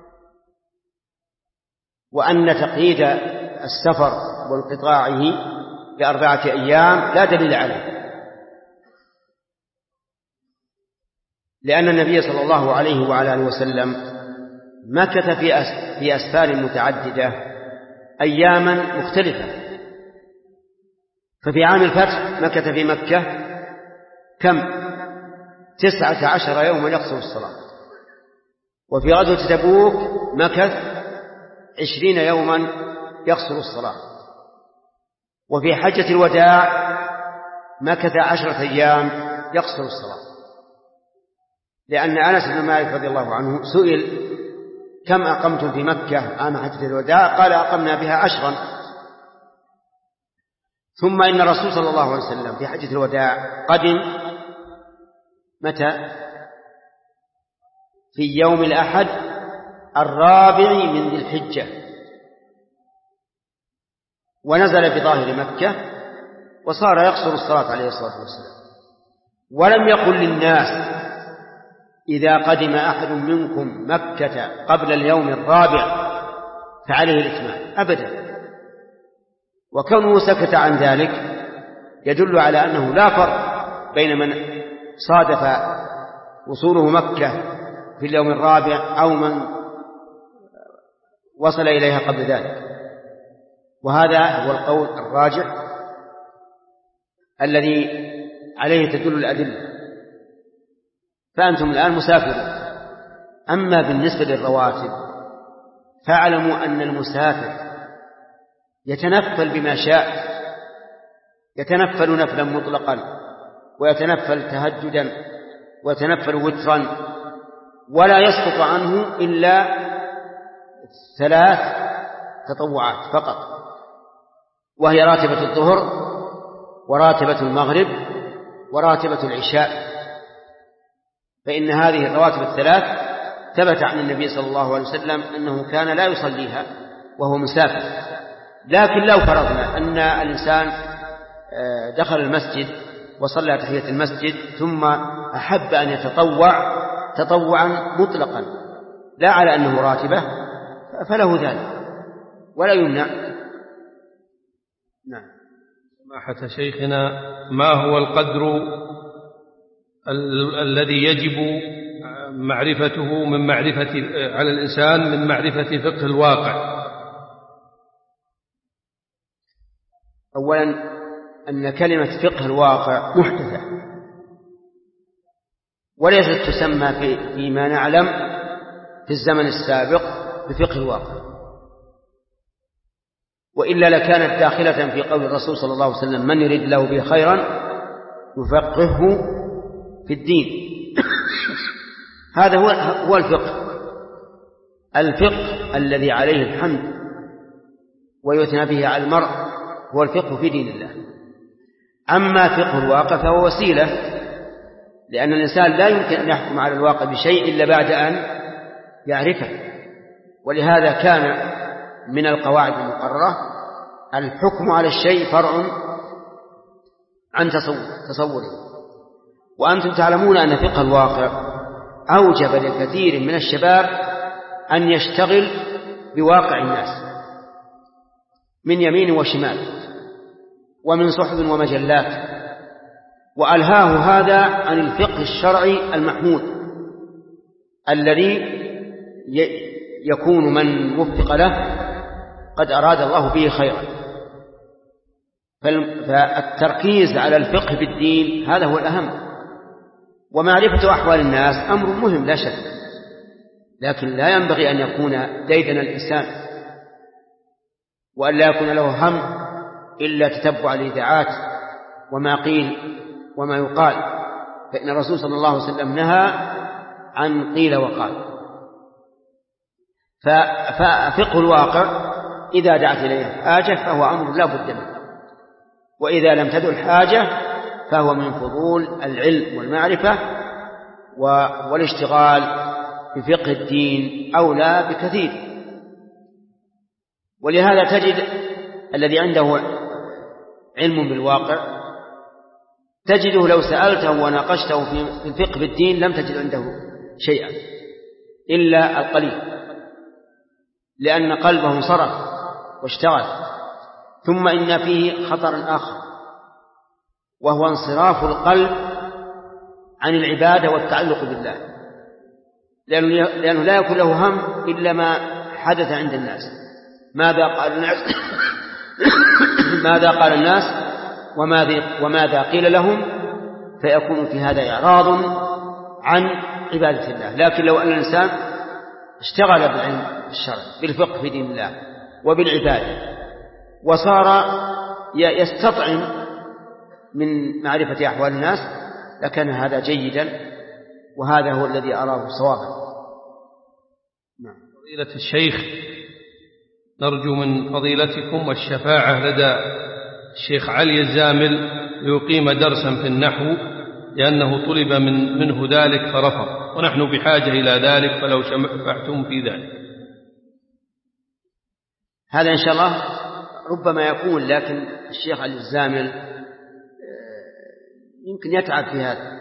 وأن تقييد السفر وانقطاعه بأربعة أيام لا دليل عليه، لأن النبي صلى الله عليه وعلى آله وسلم مكث في أسفار متعددة أياما مختلفة. ففي عام الفتح مكث في مكة كم؟ تسعة عشر يوما يقصر الصلاة. وفي غزوة تبوك مكث عشرين يوما يقصر الصلاة. وفي حجة الوداع مكث عشرة أيام يقصر الصلاة، لأن أنس بن مالك رضي الله عنه سئل كم أقمتم في مكة عام حجة الوداع؟ قال أقمنا بها عشرا. ثم إن الرسول صلى الله عليه وسلم في حجة الوداع قدم متى؟ في يوم الأحد الرابع من ذي الحجة، ونزل بظاهر مكة وصار يقصر الصلاة عليه الصلاة والسلام. ولم يقل للناس إذا قدم أحد منكم مكة قبل اليوم الرابع فعليه الإتمام أبدا. وكونه سكت عن ذلك يدل على أنه لا فرق بين من صادف وصوله مكة في اليوم الرابع أو من وصل إليها قبل ذلك. وهذا هو القول الراجح الذي عليه تدل الأدلة، فأنتم الآن مسافرون. أما بالنسبة للرواتب فاعلموا أن المسافر يتنفل بما شاء، يتنفل نفلا مطلقا، ويتنفل تهجدا، ويتنفل وترا، ولا يسقط عنه إلا ثلاث تطوعات فقط، وهي راتبة الظهر وراتبة المغرب وراتبة العشاء. فإن هذه الرواتب الثلاث ثبت عن النبي صلى الله عليه وسلم أنه كان لا يصليها وهو مسافر. لكن لو فرضنا أن الإنسان دخل المسجد وصلى تحية المسجد ثم أحب أن يتطوع تطوعا مطلقا لا على أنه راتبة فله ذلك ولا يمنع. نعم. سماحة شيخنا، ما هو القدر ال- الذي يجب معرفته من معرفة على الإنسان من معرفة فقه الواقع؟ أولا أن كلمة فقه الواقع محدثة وليست تسمى في فيما نعلم في الزمن السابق بفقه الواقع، وإلا لكانت داخلة في قول الرسول صلى الله عليه وسلم: من يريد له به خيرا يفقهه في الدين. هذا هو هو الفقه الفقه الذي عليه الحمد ويثنى به على المرء هو الفقه في دين الله. أما فقه الواقع فهو وسيلة، لأن الإنسان لا يمكن أن يحكم على الواقع بشيء إلا بعد أن يعرفه. ولهذا كان من القواعد المقررة الحكم على الشيء فرع عن تصوره. وأنتم تعلمون أن فقه الواقع أوجب لكثير من الشباب أن يشتغل بواقع الناس من يمين وشمال ومن صحف ومجلات، وألهاه هذا عن الفقه الشرعي المحمود الذي يكون من وفق له قد أراد الله به خيرا. فالتركيز على الفقه بالدين هذا هو الأهم، ومعرفة أحوال الناس أمر مهم لا شك، لكن لا ينبغي أن يكون ديدن الإنسان وأن لا يكون له هم إلا تتبع الإذاعات وما قيل وما يقال، فإن الرسول صلى الله عليه وسلم نهى عن قيل وقال. ففقه الواقع إذا دعت إليه حاجة فهو أمر لا بد منه، وإذا لم تدع الحاجة فهو من فضول العلم والمعرفة، والاشتغال بفقه الدين أولى بكثير. ولهذا تجد الذي عنده علم بالواقع تجده لو سألته وناقشته في الفقه بالدين لم تجد عنده شيئا إلا القليل، لأن قلبه انصرف واشتغل. ثم إن فيه خطر آخر وهو انصراف القلب عن العبادة والتعلق بالله، لأنه, لأنه لا يكون له هم إلا ما حدث عند الناس، ماذا قال الناس ماذا قال الناس وماذا قيل لهم، فيكون في هذا إعراض عن عبادة الله. لكن لو أن الإنسان اشتغل بالعلم الشرعي بالفقه في دين الله وبالعبادة وصار يستطعم من معرفة أحوال الناس لكان هذا جيدا، وهذا هو الذي أراه صوابا. نعم. فضيلة الشيخ، نرجو من فضيلتكم الشفاعة لدى الشيخ علي الزامل ليقيم درسا في النحو، لأنه طلب من منه ذلك فرفض، ونحن بحاجة إلى ذلك، فلو شفعتم في ذلك. هذا إن شاء الله ربما يكون، لكن الشيخ علي الزامل يمكن يتعب في هذا.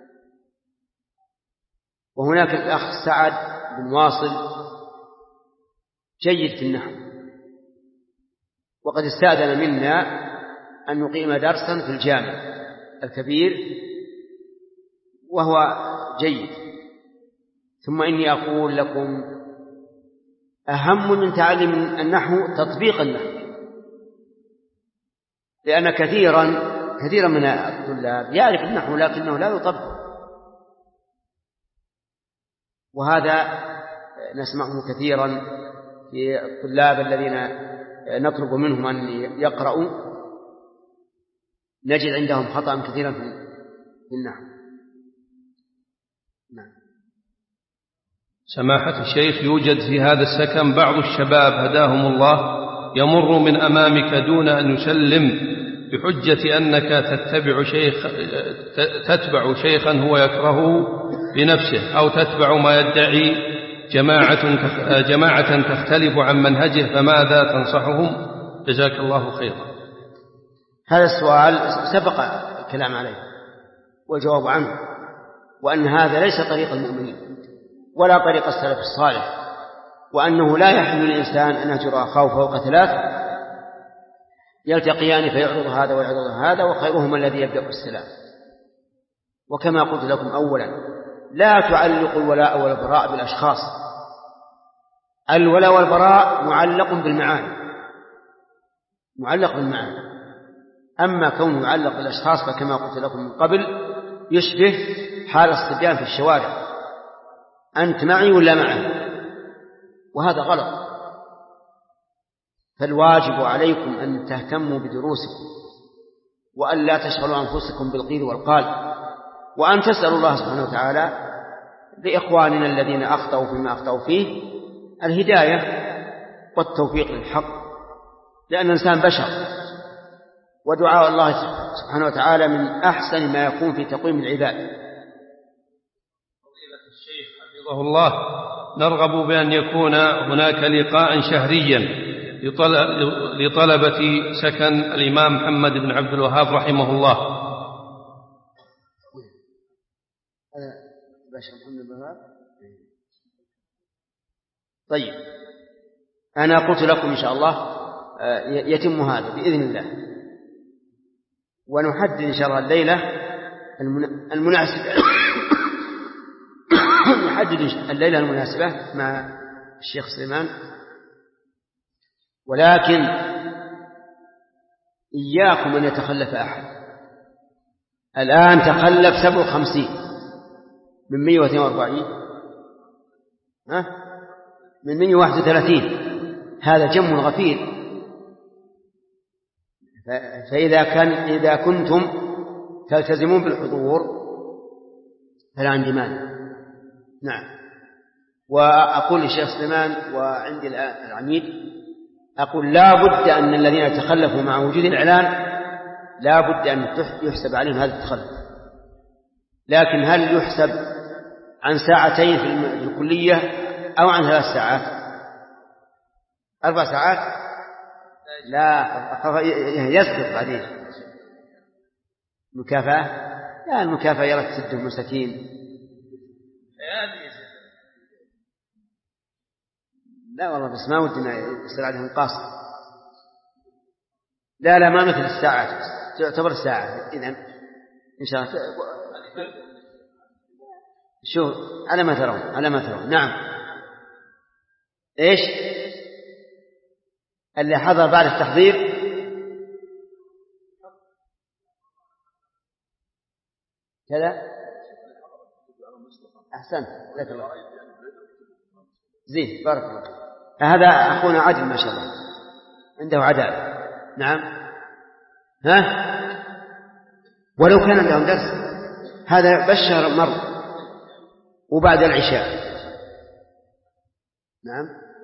وهناك الأخ سعد بن واصل جيد في النحو، وقد استأذن منا أن نقيم درسا في الجامع الكبير وهو جيد. ثم إني أقول لكم أهم من تعلم النحو تطبيق النحو، لأن كثيرا كثيرا من الطلاب يعرف النحو لكنه لا يطبق، وهذا نسمعه كثيرا في الطلاب الذين نطلب منهم أن يقرأوا، نجد عندهم خطأ كثيرا في النحو. نعم. سماحة الشيخ، يوجد في هذا السكن بعض الشباب هداهم الله يمر من أمامك دون أن يسلم بحجة أنك تتبع شيخ تتبع شيخا هو يكرهه بنفسه، أو تتبع ما يدعي جماعة جماعة تختلف عن منهجه، فماذا تنصحهم؟ جزاك الله خيرا. هذا السؤال سبق الكلام عليه والجواب عنه، وأن هذا ليس طريق المؤمنين ولا طريق السلف الصالح، وأنه لا يحل للإنسان أن يهجر أخاه فوق ثلاث يلتقيان فيعرض هذا ويعرض هذا، وخيرهما الذي يبدأ بالسلام. وكما قلت لكم أولا، لا تعلقوا الولاء والبراء بالأشخاص، الولاء والبراء معلق بالمعاني معلق بالمعاني أما كونه يعلق بالأشخاص فكما قلت لكم من قبل يشبه حال الصبيان في الشوارع، أنت معي ولا معي، وهذا غلط. فالواجب عليكم أن تهتموا بدروسكم، وأن لا تشغلوا أنفسكم بالقيل والقال، وأن تسألوا الله سبحانه وتعالى لإخواننا الذين أخطأوا فيما أخطأوا فيه الهداية والتوفيق للحق، لأن الإنسان بشر، ودعاء الله سبحانه وتعالى من أحسن ما يكون في تقويم العباد. فضيلة الشيخ حفظه الله، نرغب بأن يكون هناك لقاء شهريا لطلبة سكن الإمام محمد بن عبد الوهاب رحمه الله. طيب، أنا قلت لكم إن شاء الله يتم هذا بإذن الله، ونحدد إن شاء الله الليلة المناسبة نحدد الليلة المناسبة مع الشيخ سليمان. ولكن إياكم أن يتخلف أحد. الآن تخلف سبع وخمسين من مئة واثنين وأربعين، ها من مئة وواحد وثلاثين، هذا جمع غفير. فإذا كان إذا كنتم تلتزمون بالحضور فلا عندي مانع. نعم. وأقول للشيخ سليمان وعندي العميد، أقول لا بد أن الذين يتخلفوا مع وجود الإعلان لا بد أن يحسب عليهم هذا التخلف، لكن هل يحسب عن ساعتين في الكلية أو عن ثلاث ساعات أربع ساعات؟ لا، يسقط بعدين مكافأة. لا، المكافأة يرى تسد المساكين. لا والله، بس ما ودنا يصير عليهم قاصر. لا لا، ما مثل الساعة، تعتبر ساعة. إذن إن شاء الله شو على ما ترون على ما ترون. نعم. إيش اللي حضر بعد التحضير؟ كذا. أحسنت، لك الله. زين، بارك الله. هذا أخونا عدل ما شاء الله، عنده عدالة. نعم. ها، ولو كان لهم درس هذا بالشهر مرة وبعد العشاء. نعم.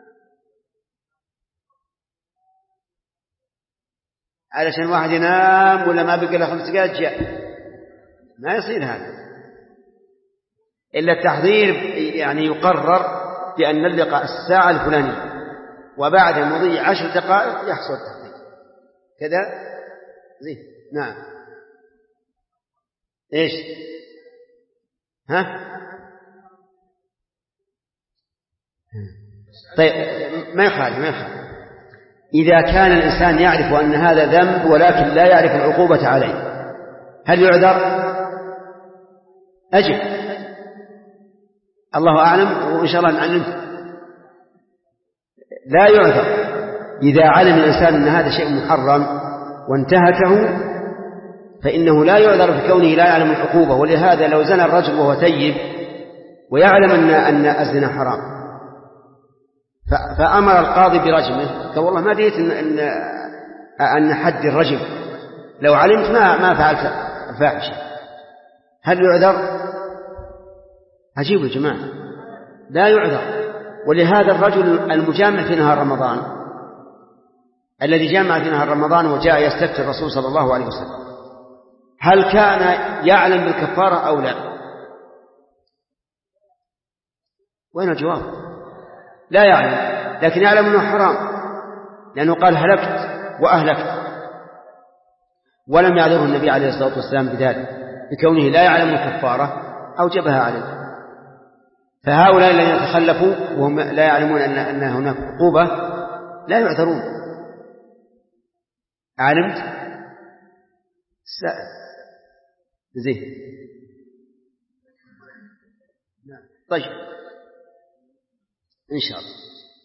علشان واحد ينام ولا ما بقى له خمس دقائق جاء، ما يصير هذا. إلا التحضير يعني يقرر بأن اللقاء الساعة الفلانية، وبعد مضي عشر دقائق يحصل التحضير كذا. زين. نعم. إيش؟ ها؟ طيب، ما يخالف ما يخالف إذا كان الإنسان يعرف أن هذا ذنب ولكن لا يعرف العقوبة عليه، هل يعذر؟ أجب. الله أعلم، وإن شاء الله نعلمه. لا يعذر إذا علم الإنسان أن هذا شيء محرم وانتهكه، فإنه لا يعذر بكونه لا يعلم العقوبة. ولهذا لو زنى الرجل وهو ثيب ويعلم أن أن الزنا حرام فأمر القاضي برجمه، قال والله ما دريت أن أن, أن حد الرجم، لو علمت ما ما فعلت الفاحشة، هل يعذر؟ عجيب يا جماعة، لا يعذر. ولهذا الرجل المجامع في نهار رمضان الذي جامع في نهار رمضان وجاء يستفتي الرسول صلى الله عليه وسلم، هل كان يعلم بالكفارة أو لا؟ وين الجواب؟ لا يعلم، لكن يعلم أنه حرام، لأنه قال هلكت وأهلكت، ولم يعذره النبي عليه الصلاة والسلام بذلك، بكونه لا يعلم الكفارة أوجبها عليه. فهؤلاء الذين يتخلفوا وهم لا يعلمون أن, أن هناك عقوبة لا يعذرون. علمت؟ زين. طيب إن شاء الله.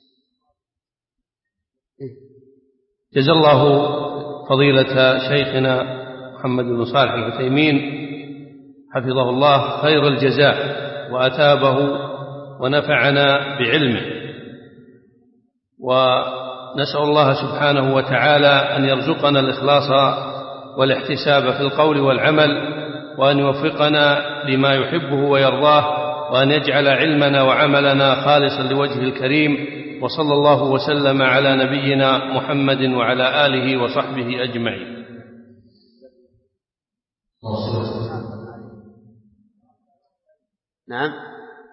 جزا الله فضيلة شيخنا محمد بن صالح العثيمين حفظه الله خير الجزاء وأتابه ونفعنا بعلمه، ونسأل الله سبحانه وتعالى أن يرزقنا الإخلاص والاحتساب في القول والعمل، وأن يوفقنا لما يحبه ويرضاه، وأن يجعل علمنا وعملنا خالصا لوجهه الكريم. وصلى الله وسلم على نبينا محمد وعلى آله وصحبه أجمعين. نعم.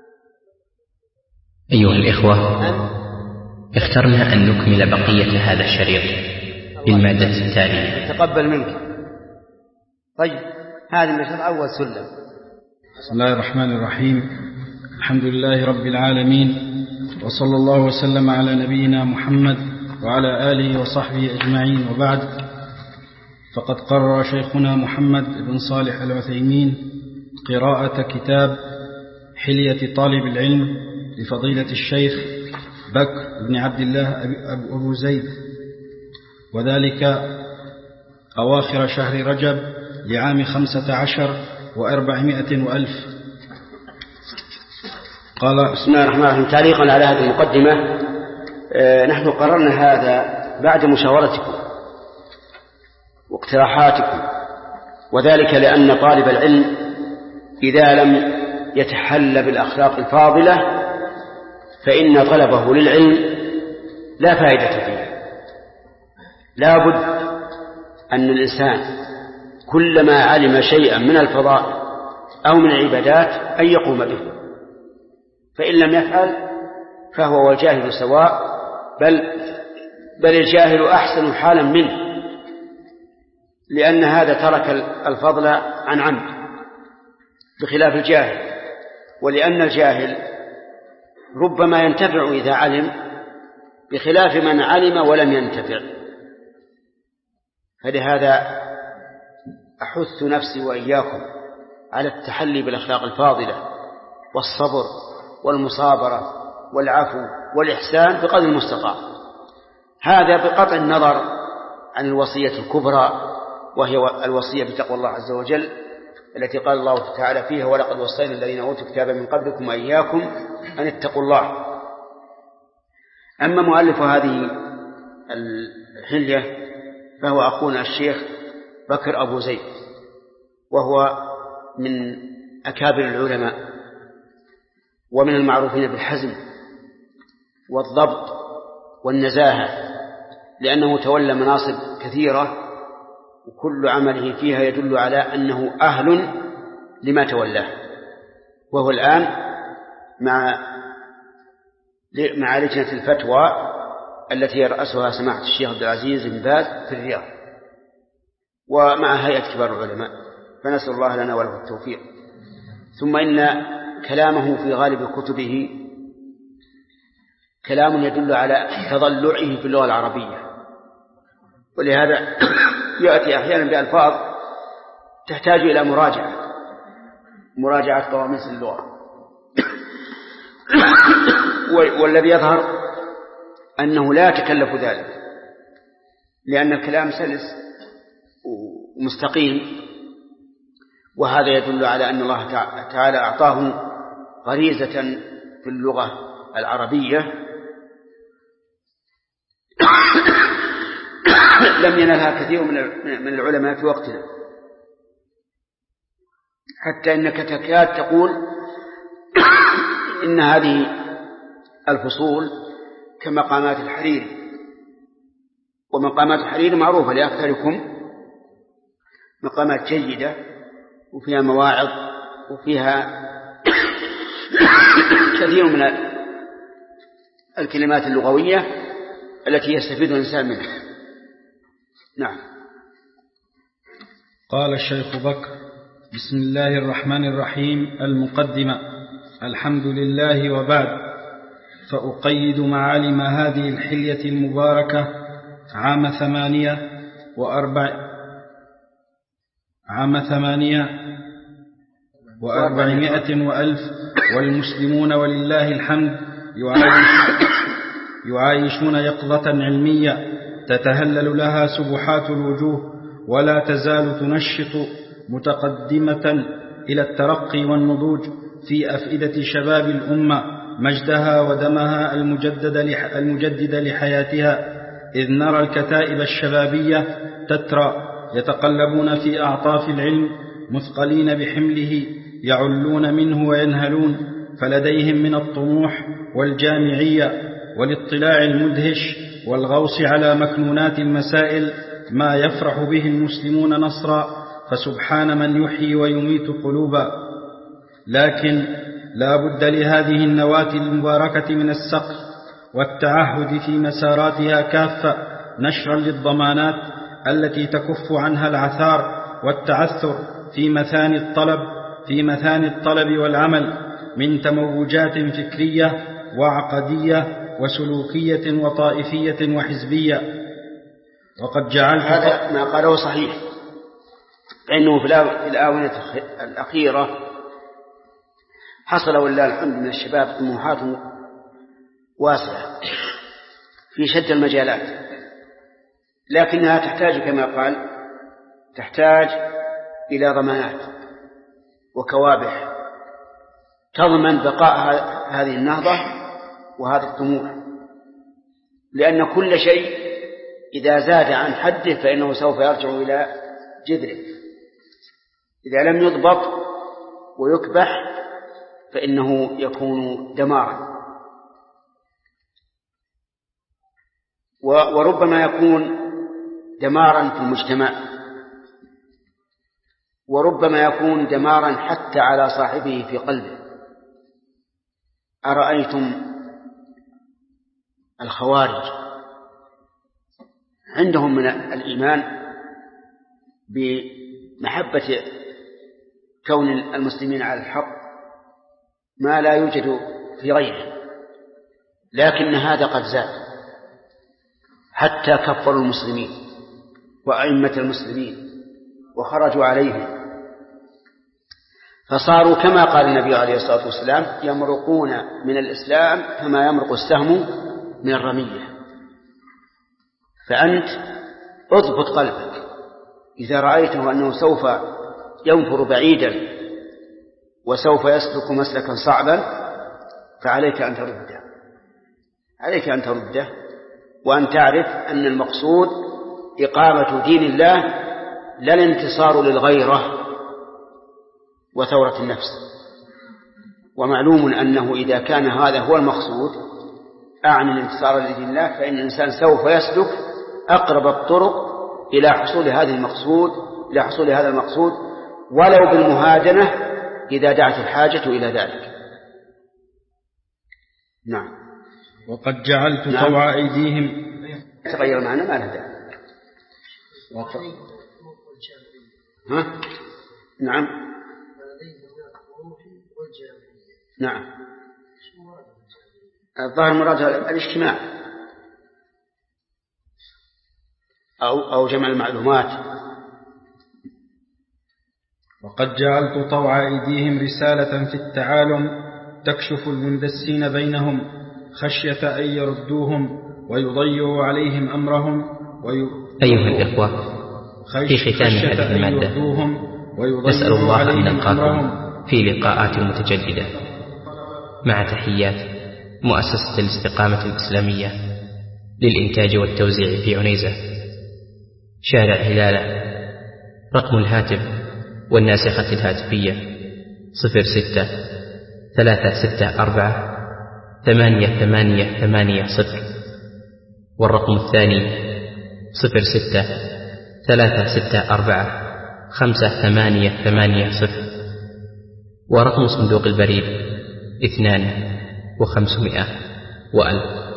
أيها الإخوة، اخترنا أن نكمل بقية هذا الشريط بالمادة التالية. تقبل منك. طيب هذه النشاط أول سلم. بسم الله الرحمن الرحيم. الحمد لله رب العالمين، وصلى الله وسلم على نبينا محمد وعلى آله وصحبه أجمعين، وبعد. فقد قرر شيخنا محمد بن صالح العثيمين قراءة كتاب حلية طالب العلم لفضيلة الشيخ بكر بن عبد الله أبو زيد، وذلك أواخر شهر رجب لعام خمسة عشر وأربعمائة وألف. قال بسم الله الرحمن الرحيم. تعليقا على هذه المقدمة، آه نحن قررنا هذا بعد مشاورتكم واقتراحاتكم، وذلك لأن طالب العلم إذا لم يتحلى بالأخلاق الفاضلة فإن طلبه للعلم لا فائدة فيه. لا بد أن الإنسان كلما علم شيئا من الفضائل أو من العبادات أن يقوم به، فإن لم يفعل فهو والجاهل سواء، بل بل الجاهل أحسن حالا منه، لأن هذا ترك الفضل عن عمد بخلاف الجاهل. ولأن الجاهل ربما ينتفع إذا علم بخلاف من علم ولم ينتفع. فلهذا أحث نفسي وإياكم على التحلي بالأخلاق الفاضلة والصبر والمصابرة والعفو والإحسان بقدر المستطاع، هذا بقطع النظر عن الوصية الكبرى وهي الوصية بتقوى الله عز وجل التي قال الله تعالى فيها ولقد وصينا الذين أوتوا الكتاب من قبلكم وإياكم أن اتقوا الله. أما مؤلف هذه الحلية فهو أخونا الشيخ بكر أبو زيد، وهو من أكابر العلماء ومن المعروفين بالحزم والضبط والنزاهة، لأنه تولى مناصب كثيرة وكل عمله فيها يدل على أنه أهل لما تولاه. وهو الآن مع مع لجنة الفتوى التي يرأسها سماحة الشيخ عبد العزيز بن باز في الرياض، ومع هيئة كبار العلماء، فنسأل الله لنا وله التوفيق. ثم إن كلامه في غالب كتبه كلام يدل على تضلعه في اللغة العربية، ولهذا يأتي أحيانا بألفاظ تحتاج إلى مراجعة مراجعة قواميس اللغة. والذي يظهر أنه لا يتكلف ذلك، لأن الكلام سلس ومستقيم وهذا يدل على أن الله تعالى أعطاهم غريزة في اللغة العربية لم ينالها كثير من العلماء في وقتنا، حتى إنك تكاد تقول إن هذه الفصول كمقامات الحرير، ومقامات الحرير معروفة لأكثركم، مقامات جيدة وفيها مواعظ وفيها كثير من الكلمات اللغوية التي يستفيد الإنسان منها. نعم. قال الشيخ بكر: بسم الله الرحمن الرحيم. المقدمة. الحمد لله وبعد، فأقيد معالم هذه الحلية المباركة عام ثمانية وأربع عام ثمانية وأربعمائة وألف، والمسلمون ولله الحمد يعايشون يقظة علمية تتهلل لها سبحات الوجوه، ولا تزال تنشط متقدمة إلى الترقي والنضوج في أفئدة شباب الأمة مجدها ودمها المجدد المجدد لحياتها، إذ نرى الكتائب الشبابية تترى يتقلبون في أعطاف العلم مثقلين بحمله، يعلون منه وينهلون، فلديهم من الطموح والجامعية والاطلاع المدهش والغوص على مكنونات المسائل ما يفرح به المسلمون نصرا، فسبحان من يحيي ويميت قلوبا. لكن لا بد لهذه النواة المباركة من السقف والتعهد في مساراتها كافة، نشرا للضمانات التي تكف عنها العثار والتعثر في مثاني الطلب في مثاني الطلب والعمل من تموجات فكرية وعقدية وسلوكية وطائفية وحزبية. وقد جعلت هذا ما قاله صحيح، فإنه في الآونة الأخيرة حصل ولله الحمد من الشباب طموحات واسعة في شتى المجالات، لكنها تحتاج كما قال تحتاج إلى ضمانات وكوابح تضمن بقاء هذه النهضة وهذا الطموح، لأن كل شيء إذا زاد عن حده فإنه سوف يرجع إلى جذره، إذا لم يضبط ويكبح فإنه يكون دمارا، وربما يكون دمارا في المجتمع، وربما يكون دمارا حتى على صاحبه في قلبه. أرأيتم الخوارج عندهم من الإيمان بمحبة كون المسلمين على الحق ما لا يوجد في غيره، لكن هذا قد زاد حتى كفروا المسلمين وأئمة المسلمين وخرجوا عليهم، فصاروا كما قال النبي عليه الصلاة والسلام يمرقون من الإسلام كما يمرق السهم من الرمية. فأنت اضبط قلبك، إذا رأيته أنه سوف ينفر بعيدا وسوف يسلك مسلكا صعبا فعليك أن ترده، عليك أن ترده وأن تعرف أن المقصود إقامة دين الله لا الانتصار للغيرة وثورة النفس. ومعلوم أنه إذا كان هذا هو المقصود أعني الانتصار لدين الله فإن الإنسان سوف يسلك أقرب الطرق إلى حصول هذا المقصود إلى حصول هذا المقصود ولو بالمهادنة إذا دعت الحاجة إلى ذلك. نعم. وقد جعلت نعم. طوع أيديهم تغير معنا ما له داعي. وق... ها؟ نعم نعم الظاهر مراد الاجتماع أو, أو جمع المعلومات. وقد جعلت طوع أيديهم رسالة في التعالم تكشف المندسين بينهم خشية أن يردوهم ويضيعوا عليهم أمرهم وي... أيها الإخوة، في ختام هذه المادة نسأل الله أن نلقاكم في لقاءات متجددة. مع تحيات مؤسسة الاستقامة الإسلامية للإنتاج والتوزيع في عنيزة، شارع هلالة. رقم الهاتف والناسخة الهاتفية صفر ستة ثلاثة ستة أربعة ثمانية ثمانية ثمانية صفر، والرقم الثاني صفر ستة ثلاثة ستة أربعة خمسة ثمانية ثمانية صفر، ورقم صندوق البريد اثنان وخمسمائة وألف.